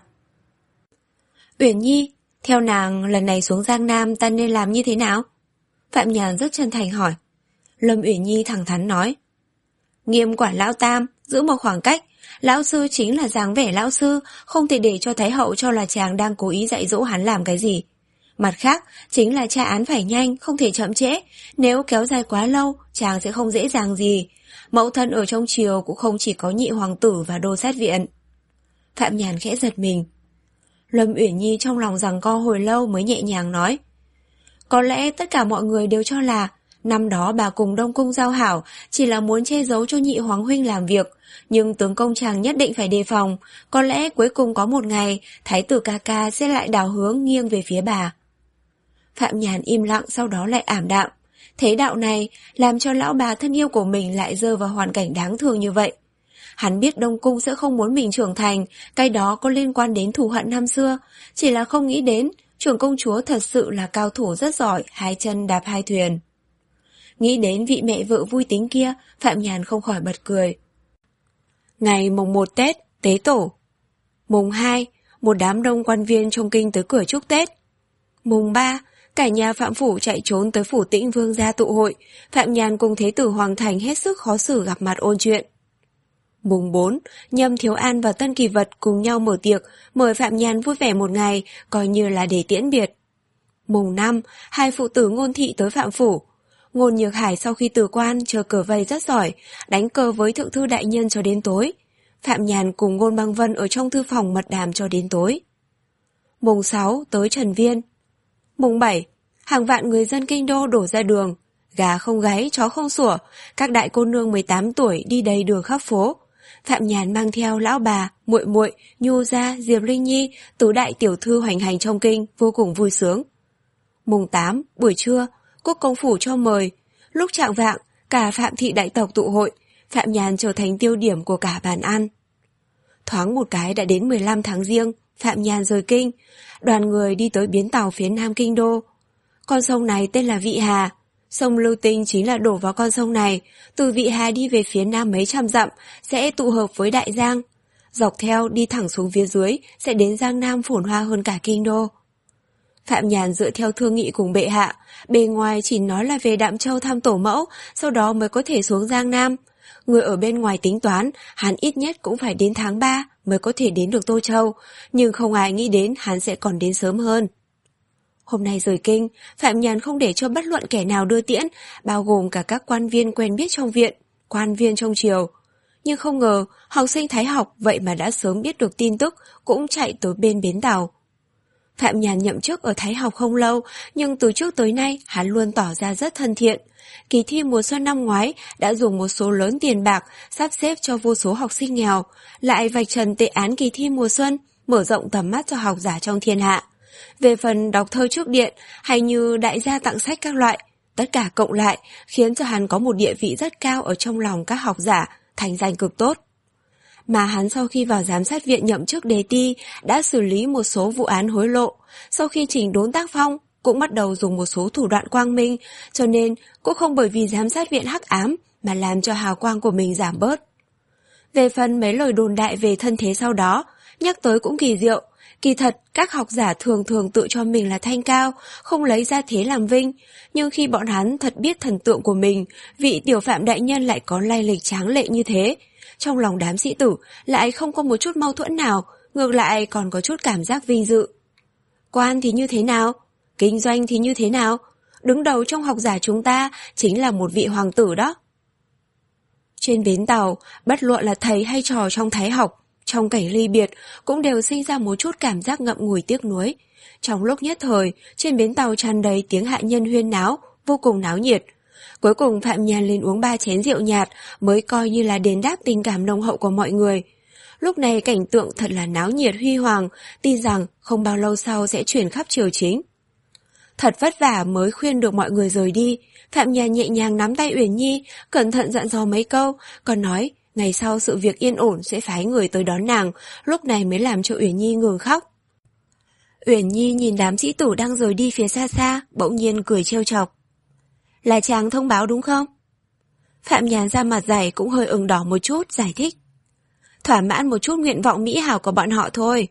Uyển Nhi, theo nàng lần này xuống Giang Nam ta nên làm như thế nào? Phạm Nhàn rất chân thành hỏi. Lâm Uyển Nhi thẳng thắn nói. Nghiêm quản lão tam, giữ một khoảng cách. Lão sư chính là dáng vẻ lão sư, không thể để cho Thái hậu cho là chàng đang cố ý dạy dỗ hắn làm cái gì. Mặt khác, chính là tra án phải nhanh, không thể chậm trễ. Nếu kéo dài quá lâu, chàng sẽ không dễ dàng gì. Mẫu thân ở trong triều cũng không chỉ có nhị hoàng tử và đô sát viện. Phạm Nhàn khẽ giật mình. Lâm Uyển Nhi trong lòng giằng co hồi lâu mới nhẹ nhàng nói. Có lẽ tất cả mọi người đều cho là năm đó bà cùng Đông Cung giao hảo chỉ là muốn che giấu cho nhị hoàng huynh làm việc, nhưng tướng công chàng nhất định phải đề phòng, có lẽ cuối cùng có một ngày thái tử ca ca sẽ lại đảo hướng nghiêng về phía bà. Phạm Nhàn im lặng, sau đó lại ảm đạm. Thế đạo này làm cho lão bà thân yêu của mình lại rơi vào hoàn cảnh đáng thương như vậy. Hắn biết Đông Cung sẽ không muốn mình trưởng thành, cái đó có liên quan đến thù hận năm xưa, chỉ là không nghĩ đến trưởng công chúa thật sự là cao thủ rất giỏi, hai chân đạp hai thuyền. Nghĩ đến vị mẹ vợ vui tính kia, Phạm Nhàn không khỏi bật cười. Ngày mùng một Tết, tế tổ. Mùng hai, một đám đông quan viên trong kinh tới cửa chúc Tết. Mùng ba, cả nhà Phạm Phủ chạy trốn tới Phủ Tĩnh Vương gia tụ hội, Phạm Nhàn cùng Thế tử Hoàng Thành hết sức khó xử gặp mặt ôn chuyện. Mùng bốn, Nhâm Thiếu An và Tân Kỳ Vật cùng nhau mở tiệc, mời Phạm Nhàn vui vẻ một ngày, coi như là để tiễn biệt. Mùng năm, hai phụ tử Ngôn Thị tới Phạm Phủ. Ngôn Nhược Hải sau khi từ quan chờ cờ vây rất giỏi, đánh cờ với thượng thư đại nhân cho đến tối. Phạm Nhàn cùng Ngôn Băng Vân ở trong thư phòng mật đàm cho đến tối. Mùng sáu, tới Trần Viên. Mùng bảy, hàng vạn người dân kinh đô đổ ra đường. gà không gáy, chó không sủa, các đại cô nương mười tám tuổi đi đầy đường khắp phố. Phạm Nhàn mang theo lão bà, muội muội, Nhu gia, Diệp Linh Nhi, tứ đại tiểu thư hoành hành trong kinh, vô cùng vui sướng. Mùng tám, buổi trưa, quốc công phủ cho mời. Lúc chạng vạng, cả Phạm thị đại tộc tụ hội, Phạm Nhàn trở thành tiêu điểm của cả bàn ăn. Thoáng một cái đã đến mười lăm tháng Giêng, Phạm Nhàn rời kinh, đoàn người đi tới bến tàu phía nam kinh đô. Con sông này tên là Vị Hà, sông Lưu Tinh chính là đổ vào con sông này, từ Vị Hà đi về phía nam mấy trăm dặm sẽ tụ hợp với Đại Giang. Dọc theo đi thẳng xuống phía dưới sẽ đến Giang Nam phồn hoa hơn cả kinh đô. Phạm Nhàn dựa theo thương nghị cùng bệ hạ, bề ngoài chỉ nói là về Đạm Châu thăm tổ mẫu, sau đó mới có thể xuống Giang Nam. Người ở bên ngoài tính toán, hắn ít nhất cũng phải đến tháng ba mới có thể đến được Tô Châu, nhưng không ai nghĩ đến hắn sẽ còn đến sớm hơn. Hôm nay rời kinh, Phạm Nhàn không để cho bất luận kẻ nào đưa tiễn, bao gồm cả các quan viên quen biết trong viện, quan viên trong triều. Nhưng không ngờ, học sinh Thái học vậy mà đã sớm biết được tin tức, cũng chạy tới bên bến tàu. Phạm Nhàn nhậm chức ở Thái học không lâu, nhưng từ trước tới nay hắn luôn tỏ ra rất thân thiện. Kỳ thi mùa xuân năm ngoái đã dùng một số lớn tiền bạc sắp xếp cho vô số học sinh nghèo, lại vạch trần tệ án kỳ thi mùa xuân, mở rộng tầm mắt cho học giả trong thiên hạ. Về phần đọc thơ trước điện hay như đại gia tặng sách các loại, tất cả cộng lại khiến cho hắn có một địa vị rất cao ở trong lòng các học giả, thành danh cực tốt. Mà hắn sau khi vào giám sát viện nhậm chức đề ti đã xử lý một số vụ án hối lộ, sau khi chỉnh đốn tác phong cũng bắt đầu dùng một số thủ đoạn quang minh, cho nên cũng không bởi vì giám sát viện hắc ám mà làm cho hào quang của mình giảm bớt. Về phần mấy lời đồn đại về thân thế sau đó, nhắc tới cũng kỳ diệu. Kỳ thật, các học giả thường thường tự cho mình là thanh cao, không lấy ra thế làm vinh, nhưng khi bọn hắn thật biết thần tượng của mình, vị tiểu Phạm đại nhân lại có lai lịch tráng lệ như thế. Trong lòng đám sĩ tử lại không có một chút mâu thuẫn nào, ngược lại còn có chút cảm giác vinh dự. Quan thì như thế nào? Kinh doanh thì như thế nào? Đứng đầu trong học giả chúng ta chính là một vị hoàng tử đó. Trên bến tàu, bất luận là thầy hay trò trong Thái học, trong cảnh ly biệt cũng đều sinh ra một chút cảm giác ngậm ngùi tiếc nuối. Trong lúc nhất thời, trên bến tàu tràn đầy tiếng hạ nhân huyên náo, vô cùng náo nhiệt. Cuối cùng Phạm Nhàn lên uống ba chén rượu nhạt mới coi như là đền đáp tình cảm nồng hậu của mọi người. Lúc này cảnh tượng thật là náo nhiệt huy hoàng, tin rằng không bao lâu sau sẽ chuyển khắp triều chính. Thật vất vả mới khuyên được mọi người rời đi, Phạm Nhàn nhẹ nhàng nắm tay Uyển Nhi, cẩn thận dặn dò mấy câu, còn nói ngày sau sự việc yên ổn sẽ phái người tới đón nàng, lúc này mới làm cho Uyển Nhi ngừng khóc. Uyển Nhi nhìn đám sĩ tử đang rời đi phía xa xa, bỗng nhiên cười trêu chọc. Là chàng thông báo đúng không? Phạm Nhàn ra mặt dày cũng hơi ửng đỏ một chút, giải thích. Thỏa mãn một chút nguyện vọng mỹ hảo của bọn họ thôi.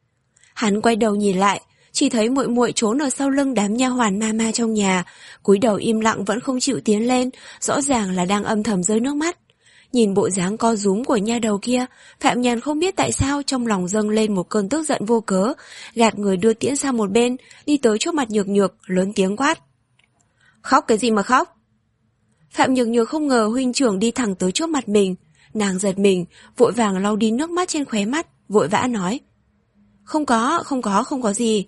Hắn quay đầu nhìn lại, chỉ thấy muội muội trốn ở sau lưng đám nha hoàn mama trong nhà, cúi đầu im lặng vẫn không chịu tiến lên, rõ ràng là đang âm thầm rơi nước mắt. Nhìn bộ dáng co rúm của nha đầu kia, Phạm Nhàn không biết tại sao trong lòng dâng lên một cơn tức giận vô cớ, gạt người đưa tiễn sang một bên, đi tới trước mặt Nhược Nhược, lớn tiếng quát. Khóc cái gì mà khóc? Phạm Nhược Nhược không ngờ huynh trưởng đi thẳng tới trước mặt mình, nàng giật mình, vội vàng lau đi nước mắt trên khóe mắt, vội vã nói. Không có, không có, không có gì.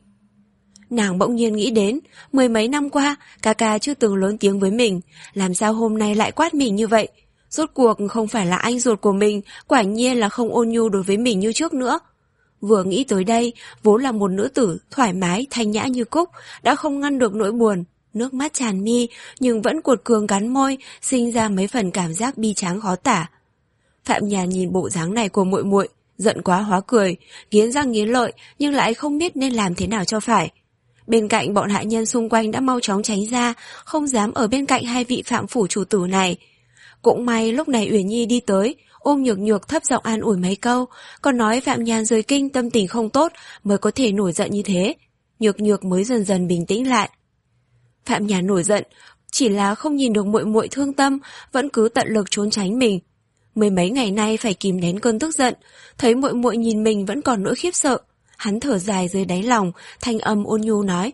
Nàng bỗng nhiên nghĩ đến, mười mấy năm qua, ca ca chưa từng lớn tiếng với mình, làm sao hôm nay lại quát mình như vậy? Rốt cuộc không phải là anh ruột của mình, quả nhiên là không ôn nhu đối với mình như trước nữa. Vừa nghĩ tới đây, vốn là một nữ tử thoải mái, thanh nhã như cúc, đã không ngăn được nỗi buồn, nước mắt tràn mi, nhưng vẫn cuột cường cắn môi, sinh ra mấy phần cảm giác bi tráng khó tả. Phạm Nhàn nhìn bộ dáng này của muội muội, giận quá hóa cười, nghiến răng nghiến lợi, nhưng lại không biết nên làm thế nào cho phải. Bên cạnh bọn hạ nhân xung quanh đã mau chóng tránh ra, không dám ở bên cạnh hai vị Phạm phủ chủ tử này. Cũng may lúc này Uyển Nhi đi tới, ôm Nhược Nhược thấp giọng an ủi mấy câu, còn nói Phạm Nhàn rời kinh tâm tình không tốt mới có thể nổi giận như thế. Nhược Nhược mới dần dần bình tĩnh lại. Phạm Nhàn nổi giận, chỉ là không nhìn được muội muội thương tâm, vẫn cứ tận lực trốn tránh mình. Mấy mấy ngày nay phải kìm nén cơn tức giận, thấy muội muội nhìn mình vẫn còn nỗi khiếp sợ, hắn thở dài dưới đáy lòng, thanh âm ôn nhu nói: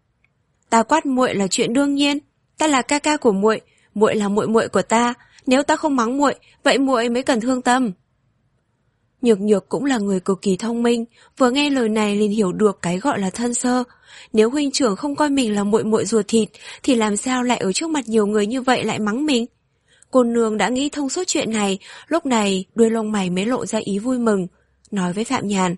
"Ta quát muội là chuyện đương nhiên, ta là ca ca của muội, muội là muội muội của ta, nếu ta không mắng muội, vậy muội mới cần thương tâm." Nhược Nhược cũng là người cực kỳ thông minh, vừa nghe lời này liền hiểu được cái gọi là thân sơ. Nếu huynh trưởng không coi mình là muội muội ruột thịt, thì làm sao lại ở trước mặt nhiều người như vậy lại mắng mình? Cô nương đã nghĩ thông suốt chuyện này, lúc này đuôi lông mày mới lộ ra ý vui mừng, nói với Phạm Nhàn.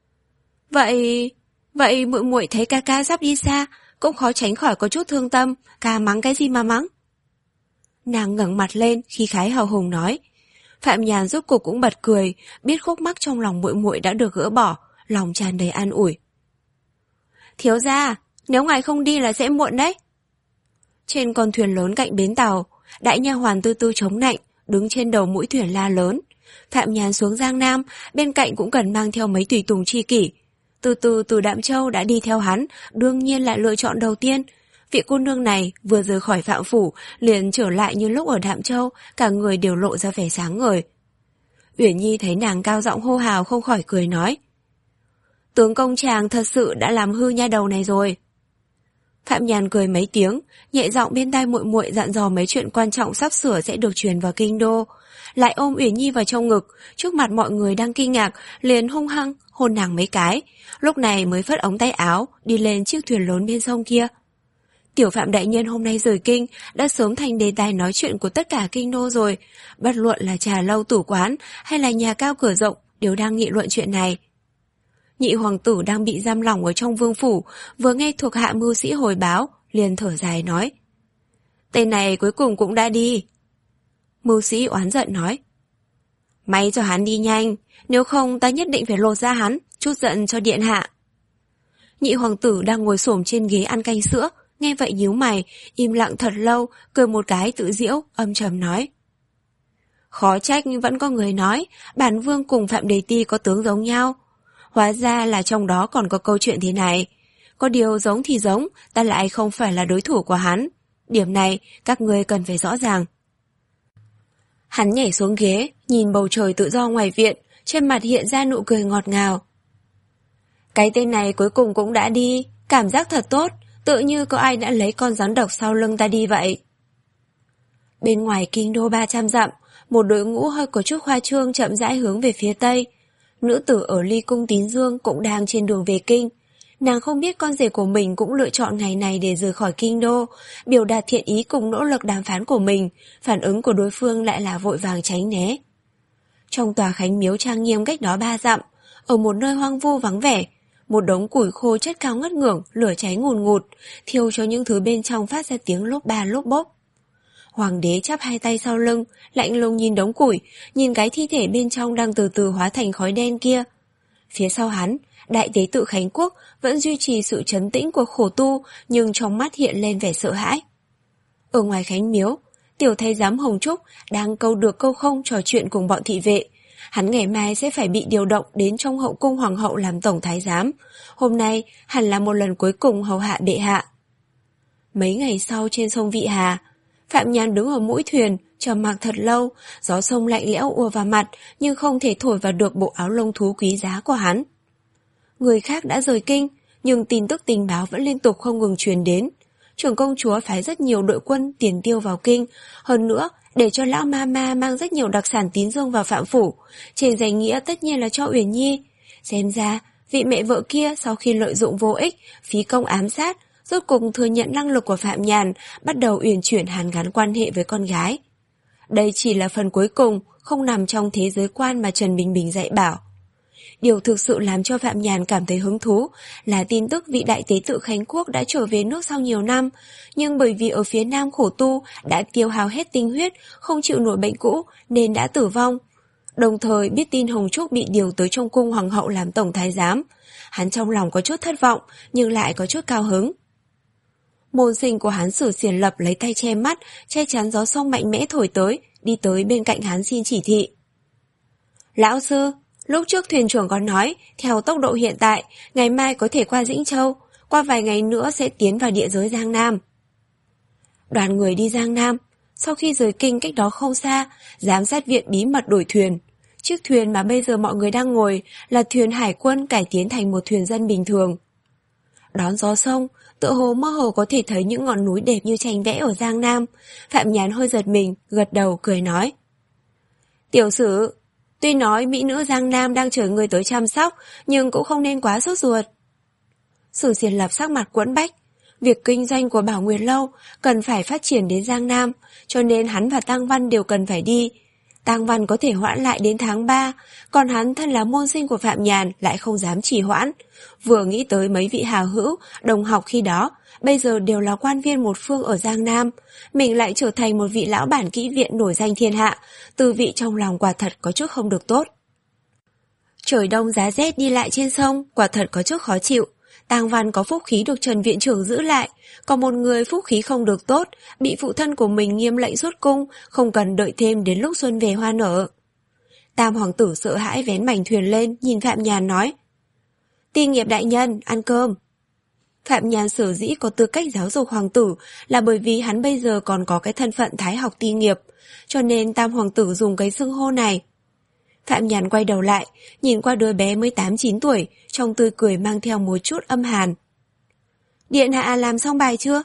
Vậy... vậy muội muội thấy ca ca sắp đi xa, cũng khó tránh khỏi có chút thương tâm, ca mắng cái gì mà mắng? Nàng ngẩng mặt lên khi khái hào hùng nói. Phạm Nhàn rốt cuộc cũng bật cười, biết khúc mắc trong lòng muội muội đã được gỡ bỏ, lòng tràn đầy an ủi. Thiếu gia, nếu ngài không đi là sẽ muộn đấy. Trên con thuyền lớn cạnh bến tàu, đại nha hoàn Tư Tư chống nạnh, đứng trên đầu mũi thuyền la lớn. Phạm Nhàn xuống Giang Nam, bên cạnh cũng cần mang theo mấy tùy tùng tri kỷ. Từ từ từ Đạm Châu đã đi theo hắn, đương nhiên là lựa chọn đầu tiên. Vị cô nương này vừa rời khỏi Phạm Phủ, liền trở lại như lúc ở Đạm Châu, cả người đều lộ ra vẻ sáng ngời. Uyển Nhi thấy nàng cao giọng hô hào không khỏi cười nói. Tướng công chàng thật sự đã làm hư nha đầu này rồi. Phạm Nhàn cười mấy tiếng, nhẹ giọng bên tai muội muội dặn dò mấy chuyện quan trọng sắp sửa sẽ được truyền vào kinh đô, lại ôm Uyển Nhi vào trong ngực, trước mặt mọi người đang kinh ngạc, liền hung hăng hôn nàng mấy cái, lúc này mới phất ống tay áo đi lên chiếc thuyền lớn bên sông kia. Tiểu Phạm đại nhân hôm nay rời kinh đã sớm thành đề tài nói chuyện của tất cả kinh đô rồi, bất luận là trà lâu tủ quán hay là nhà cao cửa rộng đều đang nghị luận chuyện này. Nhị hoàng tử đang bị giam lỏng ở trong vương phủ, vừa nghe thuộc hạ mưu sĩ hồi báo, liền thở dài nói. Tên này cuối cùng cũng đã đi. Mưu sĩ oán giận nói. May cho hắn đi nhanh, nếu không ta nhất định phải lột ra hắn, chút giận cho điện hạ. Nhị hoàng tử đang ngồi xổm trên ghế ăn canh sữa, nghe vậy nhíu mày, im lặng thật lâu, cười một cái tự giễu, âm trầm nói. Khó trách vẫn có người nói, bản vương cùng Phạm Đề Ti có tướng giống nhau. Hóa ra là trong đó còn có câu chuyện thế này. Có điều giống thì giống, ta lại không phải là đối thủ của hắn. Điểm này các ngươi cần phải rõ ràng. Hắn nhảy xuống ghế, nhìn bầu trời tự do ngoài viện, trên mặt hiện ra nụ cười ngọt ngào. Cái tên này cuối cùng cũng đã đi, cảm giác thật tốt, tự như có ai đã lấy con rắn độc sau lưng ta đi vậy. Bên ngoài kinh đô ba trăm dặm, một đội ngũ hơi có chút khoa trương chậm rãi hướng về phía tây. Nữ tử ở Ly Cung Tín Dương cũng đang trên đường về kinh. Nàng không biết con rể của mình cũng lựa chọn ngày này để rời khỏi kinh đô, biểu đạt thiện ý cùng nỗ lực đàm phán của mình, phản ứng của đối phương lại là vội vàng tránh né. Trong tòa khánh miếu trang nghiêm cách đó ba dặm, ở một nơi hoang vu vắng vẻ, một đống củi khô chất cao ngất ngưởng, lửa cháy ngùn ngụt, thiêu cho những thứ bên trong phát ra tiếng lốp ba lốp bốp. Hoàng đế chắp hai tay sau lưng, lạnh lùng nhìn đống củi, nhìn cái thi thể bên trong đang từ từ hóa thành khói đen kia. Phía sau hắn, đại tế tự Khánh Quốc vẫn duy trì sự trấn tĩnh của khổ tu, nhưng trong mắt hiện lên vẻ sợ hãi. Ở ngoài khánh miếu, tiểu thái giám Hồng Trúc đang câu được câu không trò chuyện cùng bọn thị vệ. Hắn ngày mai sẽ phải bị điều động đến trong hậu cung hoàng hậu làm tổng thái giám. Hôm nay hẳn là một lần cuối cùng hầu hạ bệ hạ. Mấy ngày sau trên sông Vị Hà, Phạm Nhàn đứng ở mũi thuyền, trầm mặc thật lâu, gió sông lạnh lẽo ùa vào mặt, nhưng không thể thổi vào được bộ áo lông thú quý giá của hắn. Người khác đã rời kinh, nhưng tin tức tình báo vẫn liên tục không ngừng truyền đến. Trưởng công chúa phái rất nhiều đội quân tiền tiêu vào kinh, hơn nữa để cho lão ma ma mang rất nhiều đặc sản tín dương vào Phạm Phủ, trên danh nghĩa tất nhiên là cho Uyển Nhi. Xem ra, vị mẹ vợ kia sau khi lợi dụng vô ích, phí công ám sát, rốt cuộc thừa nhận năng lực của Phạm Nhàn, bắt đầu uyển chuyển hàn gắn quan hệ với con gái. Đây chỉ là phần cuối cùng, không nằm trong thế giới quan mà Trần Bình Bình dạy bảo. Điều thực sự làm cho Phạm Nhàn cảm thấy hứng thú là tin tức vị đại tế tự Khánh Quốc đã trở về nước sau nhiều năm, nhưng bởi vì ở phía nam khổ tu đã tiêu hao hết tinh huyết, không chịu nổi bệnh cũ nên đã tử vong. Đồng thời biết tin Hồng Trúc bị điều tới trong cung hoàng hậu làm tổng thái giám, hắn trong lòng có chút thất vọng nhưng lại có chút cao hứng. Môn sinh của hắn Sử Xiển Lập lấy tay che mắt, che chắn gió sông mạnh mẽ thổi tới, đi tới bên cạnh hắn xin chỉ thị. Lão sư, lúc trước thuyền trưởng có nói, theo tốc độ hiện tại, ngày mai có thể qua Dĩnh Châu, qua vài ngày nữa sẽ tiến vào địa giới Giang Nam. Đoàn người đi Giang Nam, sau khi rời kinh cách đó không xa, giám sát viện bí mật đổi thuyền. Chiếc thuyền mà bây giờ mọi người đang ngồi là thuyền hải quân cải tiến thành một thuyền dân bình thường. Đón gió sông, tựa hồ mơ hồ có thể thấy những ngọn núi đẹp như tranh vẽ ở Giang Nam. Phạm Nhàn hơi giật mình, gật đầu cười nói. Tiểu sử, Tuy nói mỹ nữ Giang Nam đang chờ người tới chăm sóc, nhưng cũng không nên quá sốt ruột. Sử Diệt Lập sắc mặt quẫn bách. Việc kinh doanh của Bảo Nguyệt Lâu cần phải phát triển đến Giang Nam, cho nên hắn và Tang Văn đều cần phải đi. Tang Văn có thể hoãn lại đến tháng ba, còn hắn thân là môn sinh của Phạm Nhàn lại không dám trì hoãn. Vừa nghĩ tới mấy vị hào hữu, đồng học khi đó, bây giờ đều là quan viên một phương ở Giang Nam. Mình lại trở thành một vị lão bản kỹ viện nổi danh thiên hạ, tư vị trong lòng quả thật có chút không được tốt. Trời đông giá rét đi lại trên sông, quả thật có chút khó chịu. Tang Văn có phúc khí được Trần viện trưởng giữ lại, còn một người phúc khí không được tốt, bị phụ thân của mình nghiêm lệnh xuất cung, không cần đợi thêm đến lúc xuân về hoa nở. Tam hoàng tử sợ hãi vén mảnh thuyền lên, nhìn Phạm Nhàn nói: Ti Nghiệp đại nhân, ăn cơm. Phạm Nhàn sở dĩ có tư cách giáo dục hoàng tử là bởi vì hắn bây giờ còn có cái thân phận thái học Ti Nghiệp, cho nên Tam hoàng tử dùng cái xưng hô này. Phạm Nhàn quay đầu lại, nhìn qua đứa bé mới tám chín tuổi, trong tươi cười mang theo một chút âm hàn. Điện hạ làm xong bài chưa?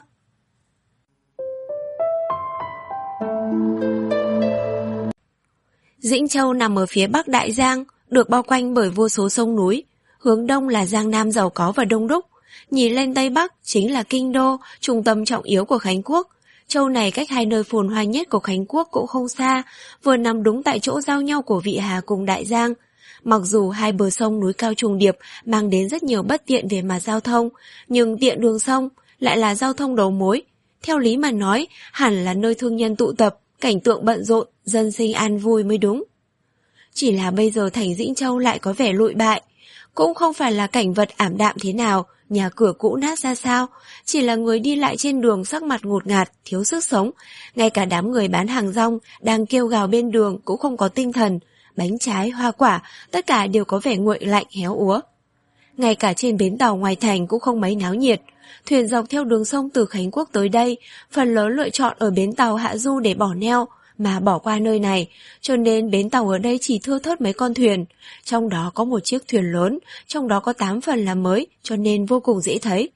Dĩnh Châu nằm ở phía bắc Đại Giang, được bao quanh bởi vô số sông núi. Hướng đông là Giang Nam giàu có và đông đúc. Nhìn lên tây bắc chính là kinh đô, trung tâm trọng yếu của Khánh Quốc. Châu này cách hai nơi phồn hoa nhất của Khánh Quốc cũng không xa, vừa nằm đúng tại chỗ giao nhau của Vị Hà cùng Đại Giang. Mặc dù hai bờ sông núi cao trùng điệp mang đến rất nhiều bất tiện về mặt giao thông, nhưng tiện đường sông lại là giao thông đầu mối. Theo lý mà nói, hẳn là nơi thương nhân tụ tập, cảnh tượng bận rộn, dân sinh an vui mới đúng. Chỉ là bây giờ thành Dĩnh Châu lại có vẻ lụi bại. Cũng không phải là cảnh vật ảm đạm thế nào, nhà cửa cũ nát ra sao, chỉ là người đi lại trên đường sắc mặt ngột ngạt, thiếu sức sống. Ngay cả đám người bán hàng rong đang kêu gào bên đường cũng không có tinh thần. Bánh trái, hoa quả, tất cả đều có vẻ nguội lạnh héo úa. Ngay cả trên bến tàu ngoài thành cũng không mấy náo nhiệt. Thuyền dọc theo đường sông từ Khánh Quốc tới đây, phần lớn lựa chọn ở bến tàu hạ du để bỏ neo, mà bỏ qua nơi này, cho nên bến tàu ở đây chỉ thưa thớt mấy con thuyền. Trong đó có một chiếc thuyền lớn, trong đó có tám phần là mới, cho nên vô cùng dễ thấy.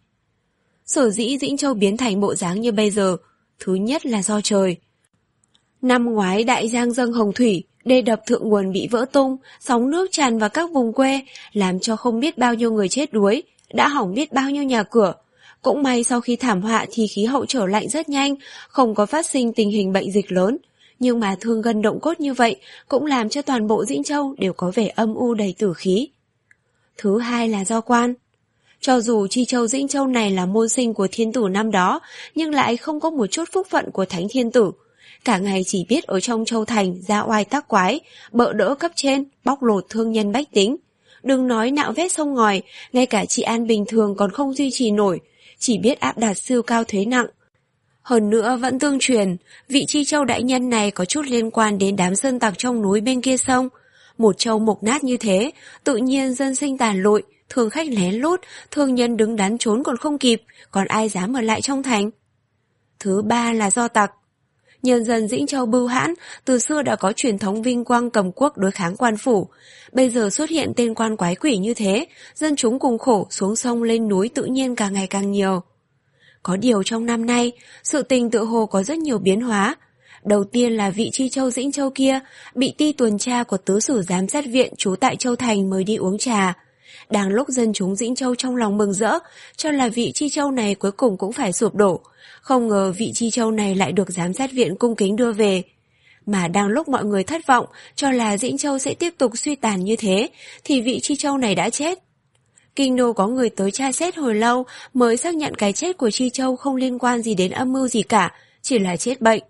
Sở dĩ Dĩnh Châu biến thành bộ dáng như bây giờ, thứ nhất là do trời. Năm ngoái Đại Giang dâng hồng thủy, đê đập thượng nguồn bị vỡ tung, sóng nước tràn vào các vùng quê, làm cho không biết bao nhiêu người chết đuối, đã hỏng biết bao nhiêu nhà cửa. Cũng may sau khi thảm họa thì khí hậu trở lạnh rất nhanh, không có phát sinh tình hình bệnh dịch lớn. Nhưng mà thương gân động cốt như vậy cũng làm cho toàn bộ Dĩnh Châu đều có vẻ âm u đầy tử khí. Thứ hai là do quan. Cho dù Chi Châu Dĩnh Châu này là môn sinh của thiên tử năm đó, nhưng lại không có một chút phúc phận của thánh thiên tử. Cả ngày chỉ biết ở trong châu thành ra oai tác quái, bợ đỡ cấp trên, bóc lột thương nhân bách tính. Đừng nói nạo vét sông ngòi, ngay cả trị an bình thường còn không duy trì nổi, chỉ biết áp đặt siêu cao thuế nặng. Hơn nữa vẫn tương truyền, vị Chi Châu đại nhân này có chút liên quan đến đám sơn tặc trong núi bên kia sông. Một châu mục nát như thế, tự nhiên dân sinh tàn lụi, thương khách lén lút, thương nhân đứng đắn trốn còn không kịp, còn ai dám ở lại trong thành. Thứ ba là do tặc. Nhân dân Dĩnh Châu bưu hãn, từ xưa đã có truyền thống vinh quang cầm quốc đối kháng quan phủ. Bây giờ xuất hiện tên quan quái quỷ như thế, dân chúng cùng khổ xuống sông lên núi tự nhiên càng ngày càng nhiều. Có điều trong năm nay, sự tình tự hồ có rất nhiều biến hóa. Đầu tiên là vị Chi Châu Dĩnh Châu kia bị ti tuần tra của tứ sử giám sát viện trú tại Châu Thành mời đi uống trà. Đang lúc dân chúng Dĩnh Châu trong lòng mừng rỡ, cho là vị Chi Châu này cuối cùng cũng phải sụp đổ. Không ngờ vị Chi Châu này lại được giám sát viện cung kính đưa về. Mà đang lúc mọi người thất vọng, cho là Dĩnh Châu sẽ tiếp tục suy tàn như thế, thì vị Chi Châu này đã chết. Kinh đô có người tới tra xét hồi lâu mới xác nhận cái chết của Chi Châu không liên quan gì đến âm mưu gì cả, chỉ là chết bệnh.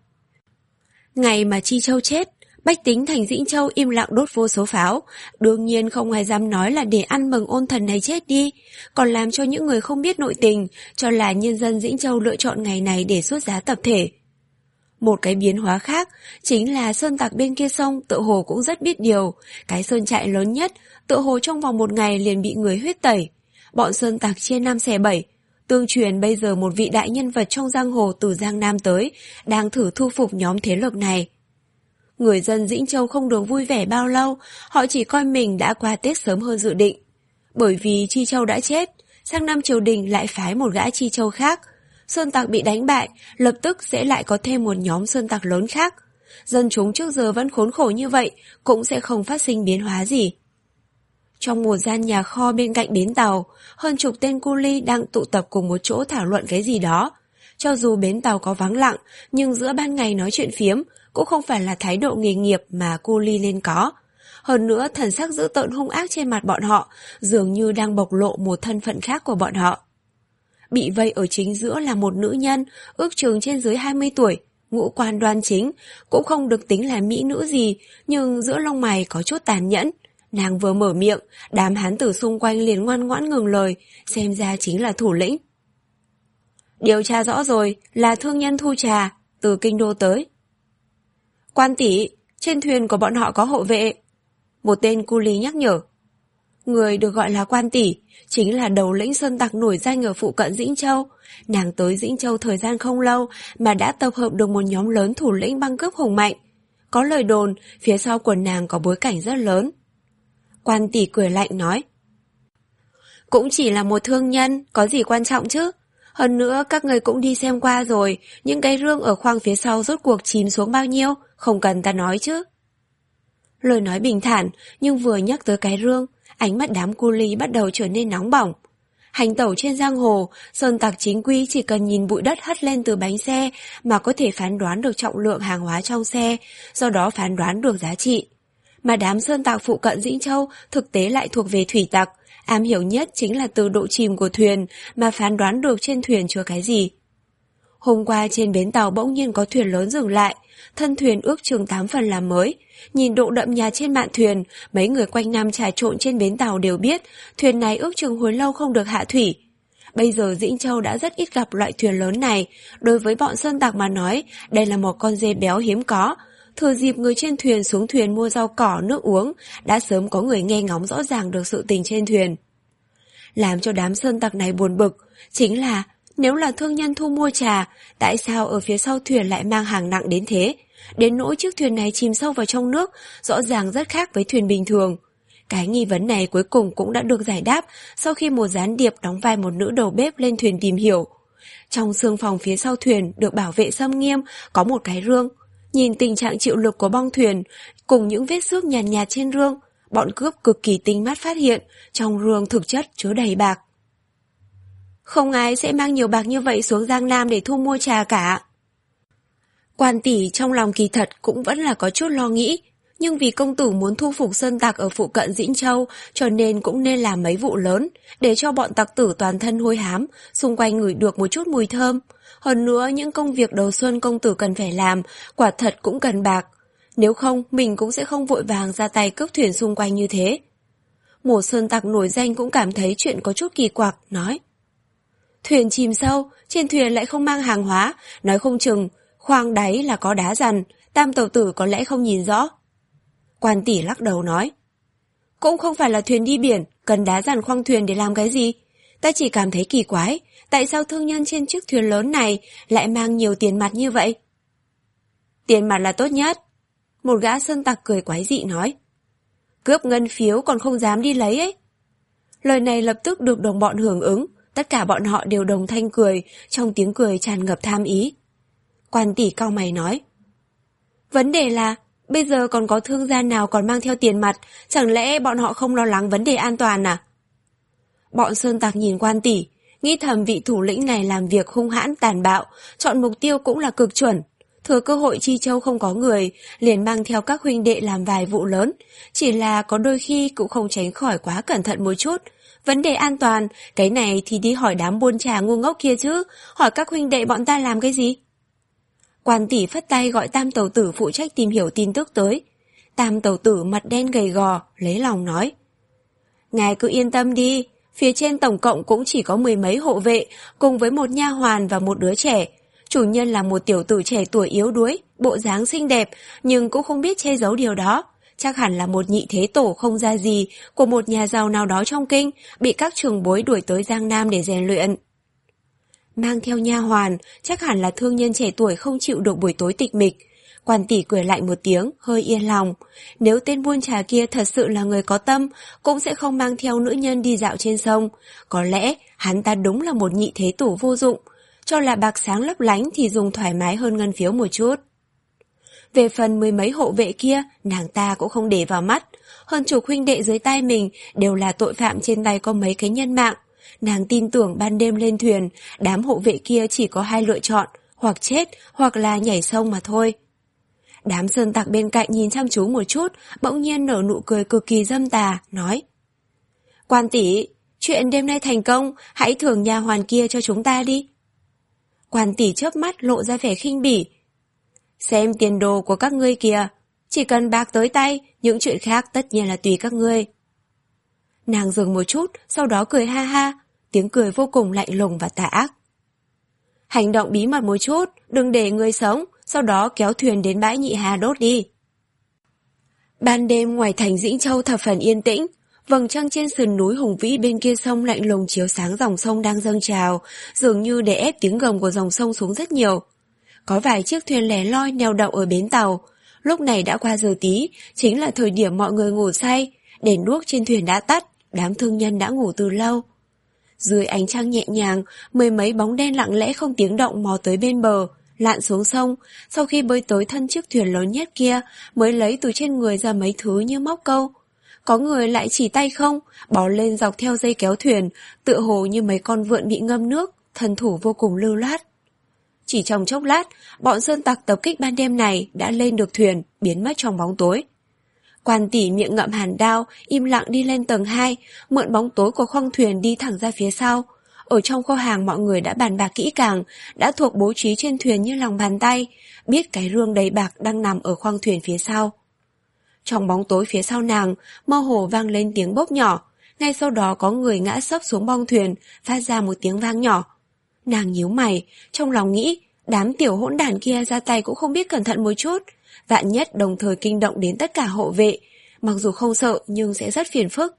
Ngày mà Chi Châu chết, bách tính thành Dĩnh Châu im lặng đốt vô số pháo, đương nhiên không ai dám nói là để ăn mừng ôn thần này chết đi, còn làm cho những người không biết nội tình, cho là nhân dân Dĩnh Châu lựa chọn ngày này để xuất giá tập thể. Một cái biến hóa khác chính là sơn tặc bên kia sông tự hồ cũng rất biết điều, cái sơn trại lớn nhất tự hồ trong vòng một ngày liền bị người huyết tẩy. Bọn sơn tặc chia năm xẻ bảy, tương truyền bây giờ một vị đại nhân vật trong giang hồ từ Giang Nam tới, đang thử thu phục nhóm thế lực này. Người dân Dĩnh Châu không được vui vẻ bao lâu, họ chỉ coi mình đã qua Tết sớm hơn dự định. Bởi vì Chi Châu đã chết, sang năm triều đình lại phái một gã Chi Châu khác. Sơn tặc bị đánh bại, lập tức sẽ lại có thêm một nhóm sơn tặc lớn khác. Dân chúng trước giờ vẫn khốn khổ như vậy, cũng sẽ không phát sinh biến hóa gì. Trong một gian nhà kho bên cạnh bến tàu, hơn chục tên cu li đang tụ tập cùng một chỗ thảo luận cái gì đó. Cho dù bến tàu có vắng lặng, nhưng giữa ban ngày nói chuyện phiếm cũng không phải là thái độ nghề nghiệp mà cu li nên có. Hơn nữa, thần sắc dữ tợn hung ác trên mặt bọn họ dường như đang bộc lộ một thân phận khác của bọn họ. Bị vây ở chính giữa là một nữ nhân, ước chừng trên dưới hai mươi tuổi, ngũ quan đoan chính, cũng không được tính là mỹ nữ gì, nhưng giữa lông mày có chút tàn nhẫn. Nàng vừa mở miệng, đám hán tử xung quanh liền ngoan ngoãn ngừng lời, xem ra chính là thủ lĩnh. Điều tra rõ rồi, là thương nhân thu trà, từ kinh đô tới. Quan tỷ, trên thuyền của bọn họ có hộ vệ. Một tên cu lý nhắc nhở. Người được gọi là quan tỷ, chính là đầu lĩnh sơn tặc nổi danh ở phụ cận Dĩnh Châu. Nàng tới Dĩnh Châu thời gian không lâu mà đã tập hợp được một nhóm lớn thủ lĩnh băng cướp hùng mạnh. Có lời đồn, phía sau quần nàng có bối cảnh rất lớn. Quan tỷ cười lạnh nói. Cũng chỉ là một thương nhân, có gì quan trọng chứ? Hơn nữa các người cũng đi xem qua rồi, những cái rương ở khoang phía sau rốt cuộc chìm xuống bao nhiêu, không cần ta nói chứ. Lời nói bình thản, nhưng vừa nhắc tới cái rương, ánh mắt đám cu li bắt đầu trở nên nóng bỏng. Hành tẩu trên giang hồ, sơn tặc chính quy chỉ cần nhìn bụi đất hất lên từ bánh xe mà có thể phán đoán được trọng lượng hàng hóa trong xe, do đó phán đoán được giá trị. Mà đám sơn tặc phụ cận Dĩnh Châu thực tế lại thuộc về thủy tặc, am hiểu nhất chính là từ độ chìm của thuyền mà phán đoán được trên thuyền chứa cái gì. Hôm qua trên bến tàu bỗng nhiên có thuyền lớn dừng lại, thân thuyền ước chừng tám phần làm mới. Nhìn độ đậm nhà trên mạn thuyền, mấy người quanh năm trà trộn trên bến tàu đều biết thuyền này ước chừng hồi lâu không được hạ thủy. Bây giờ Dĩnh Châu đã rất ít gặp loại thuyền lớn này, đối với bọn sơn tặc mà nói, đây là một con dê béo hiếm có. Thừa dịp người trên thuyền xuống thuyền mua rau cỏ, nước uống, đã sớm có người nghe ngóng rõ ràng được sự tình trên thuyền. Làm cho đám sơn tặc này buồn bực, chính là nếu là thương nhân thu mua trà, tại sao ở phía sau thuyền lại mang hàng nặng đến thế? Đến nỗi chiếc thuyền này chìm sâu vào trong nước, rõ ràng rất khác với thuyền bình thường. Cái nghi vấn này cuối cùng cũng đã được giải đáp sau khi một gián điệp đóng vai một nữ đầu bếp lên thuyền tìm hiểu. Trong xương phòng phía sau thuyền được bảo vệ xâm nghiêm có một cái rương. Nhìn tình trạng chịu lực của bong thuyền cùng những vết xước nhàn nhạt, nhạt trên rương, bọn cướp cực kỳ tinh mắt phát hiện trong rương thực chất chứa đầy bạc. Không ai sẽ mang nhiều bạc như vậy xuống Giang Nam để thu mua trà cả. Quan tỷ trong lòng kỳ thật cũng vẫn là có chút lo nghĩ, nhưng vì công tử muốn thu phục sơn tặc ở phụ cận Dĩnh Châu cho nên cũng nên làm mấy vụ lớn để cho bọn tặc tử toàn thân hôi hám, xung quanh ngửi được một chút mùi thơm. Hơn nữa những công việc đầu xuân công tử cần phải làm quả thật cũng cần bạc, nếu không mình cũng sẽ không vội vàng ra tay cướp thuyền xung quanh như thế. Một sơn tặc nổi danh cũng cảm thấy chuyện có chút kỳ quặc, nói. Thuyền chìm sâu, trên thuyền lại không mang hàng hóa, nói không chừng khoang đáy là có đá dằn, tam tàu tử có lẽ không nhìn rõ. Quan tỷ lắc đầu nói. Cũng không phải là thuyền đi biển, cần đá dằn khoang thuyền để làm cái gì. Ta chỉ cảm thấy kỳ quái, tại sao thương nhân trên chiếc thuyền lớn này lại mang nhiều tiền mặt như vậy? Tiền mặt là tốt nhất. Một gã sơn tặc cười quái dị nói. Cướp ngân phiếu còn không dám đi lấy ấy. Lời này lập tức được đồng bọn hưởng ứng, tất cả bọn họ đều đồng thanh cười, trong tiếng cười tràn ngập tham ý. Quan tỷ cau mày nói. Vấn đề là, bây giờ còn có thương gia nào còn mang theo tiền mặt, chẳng lẽ bọn họ không lo lắng vấn đề an toàn à? Bọn sơn tặc nhìn quan tỷ, nghĩ thầm vị thủ lĩnh này làm việc hung hãn tàn bạo, chọn mục tiêu cũng là cực chuẩn. Thừa cơ hội Chi Châu không có người, liền mang theo các huynh đệ làm vài vụ lớn, chỉ là có đôi khi cũng không tránh khỏi quá cẩn thận một chút. Vấn đề an toàn, cái này thì đi hỏi đám buôn trà ngu ngốc kia chứ, hỏi các huynh đệ bọn ta làm cái gì? Quan tỷ phất tay gọi tam tàu tử phụ trách tìm hiểu tin tức tới. Tam tàu tử mặt đen gầy gò, lấy lòng nói. Ngài cứ yên tâm đi, phía trên tổng cộng cũng chỉ có mười mấy hộ vệ, cùng với một nha hoàn và một đứa trẻ. Chủ nhân là một tiểu tử trẻ tuổi yếu đuối, bộ dáng xinh đẹp, nhưng cũng không biết che giấu điều đó. Chắc hẳn là một nhị thế tổ không ra gì của một nhà giàu nào đó trong kinh, bị các trưởng bối đuổi tới Giang Nam để rèn luyện. Mang theo nha hoàn, chắc hẳn là thương nhân trẻ tuổi không chịu được buổi tối tịch mịch. Quan tỷ cười lạnh một tiếng, hơi yên lòng. Nếu tên buôn trà kia thật sự là người có tâm, cũng sẽ không mang theo nữ nhân đi dạo trên sông. Có lẽ hắn ta đúng là một nhị thế tổ vô dụng. Cho là bạc sáng lấp lánh thì dùng thoải mái hơn ngân phiếu một chút. Về phần mười mấy hộ vệ kia, nàng ta cũng không để vào mắt. Hơn chục huynh đệ dưới tay mình đều là tội phạm trên tay có mấy cái nhân mạng. Nàng tin tưởng ban đêm lên thuyền, đám hộ vệ kia chỉ có hai lựa chọn, hoặc chết hoặc là nhảy sông mà thôi. Đám sơn tặc bên cạnh nhìn chăm chú một chút, bỗng nhiên nở nụ cười cực kỳ dâm tà, nói: Quan tỷ, chuyện đêm nay thành công, hãy thưởng nha hoàn kia cho chúng ta đi. Quan tỷ chớp mắt lộ ra vẻ khinh bỉ: Xem tiền đồ của các ngươi kìa, chỉ cần bạc tới tay, những chuyện khác tất nhiên là tùy các ngươi. Nàng dừng một chút, sau đó cười ha ha, tiếng cười vô cùng lạnh lùng và tà ác. Hành động bí mật một chút, đừng để người sống, sau đó kéo thuyền đến bãi Nhị Hà đốt đi. Ban đêm ngoài thành Dĩnh Châu thập phần yên tĩnh, vầng trăng trên sườn núi hùng vĩ bên kia sông lạnh lùng chiếu sáng dòng sông đang dâng trào, dường như để ép tiếng gầm của dòng sông xuống rất nhiều. Có vài chiếc thuyền lẻ loi neo đậu ở bến tàu. Lúc này đã qua giờ tí, chính là thời điểm mọi người ngủ say, đèn đuốc trên thuyền đã tắt, đám thương nhân đã ngủ từ lâu. Dưới ánh trăng nhẹ nhàng, mười mấy bóng đen lặng lẽ không tiếng động mò tới bên bờ, lặn xuống sông, sau khi bơi tới thân chiếc thuyền lớn nhất kia, mới lấy từ trên người ra mấy thứ như móc câu. Có người lại chỉ tay không, bò lên dọc theo dây kéo thuyền, tựa hồ như mấy con vượn bị ngâm nước, thân thủ vô cùng lưu loát. Chỉ trong chốc lát, bọn sơn tặc tập kích ban đêm này đã lên được thuyền, biến mất trong bóng tối. Quan tỷ miệng ngậm hàn đao, im lặng đi lên tầng hai, mượn bóng tối của khoang thuyền đi thẳng ra phía sau. Ở trong kho hàng mọi người đã bàn bạc kỹ càng, đã thuộc bố trí trên thuyền như lòng bàn tay, biết cái rương đầy bạc đang nằm ở khoang thuyền phía sau. Trong bóng tối phía sau nàng, mơ hồ vang lên tiếng bốp nhỏ, ngay sau đó có người ngã sấp xuống bong thuyền, phát ra một tiếng vang nhỏ. Nàng nhíu mày, trong lòng nghĩ, đám tiểu hỗn đản kia ra tay cũng không biết cẩn thận một chút, vạn nhất đồng thời kinh động đến tất cả hộ vệ, mặc dù không sợ nhưng sẽ rất phiền phức.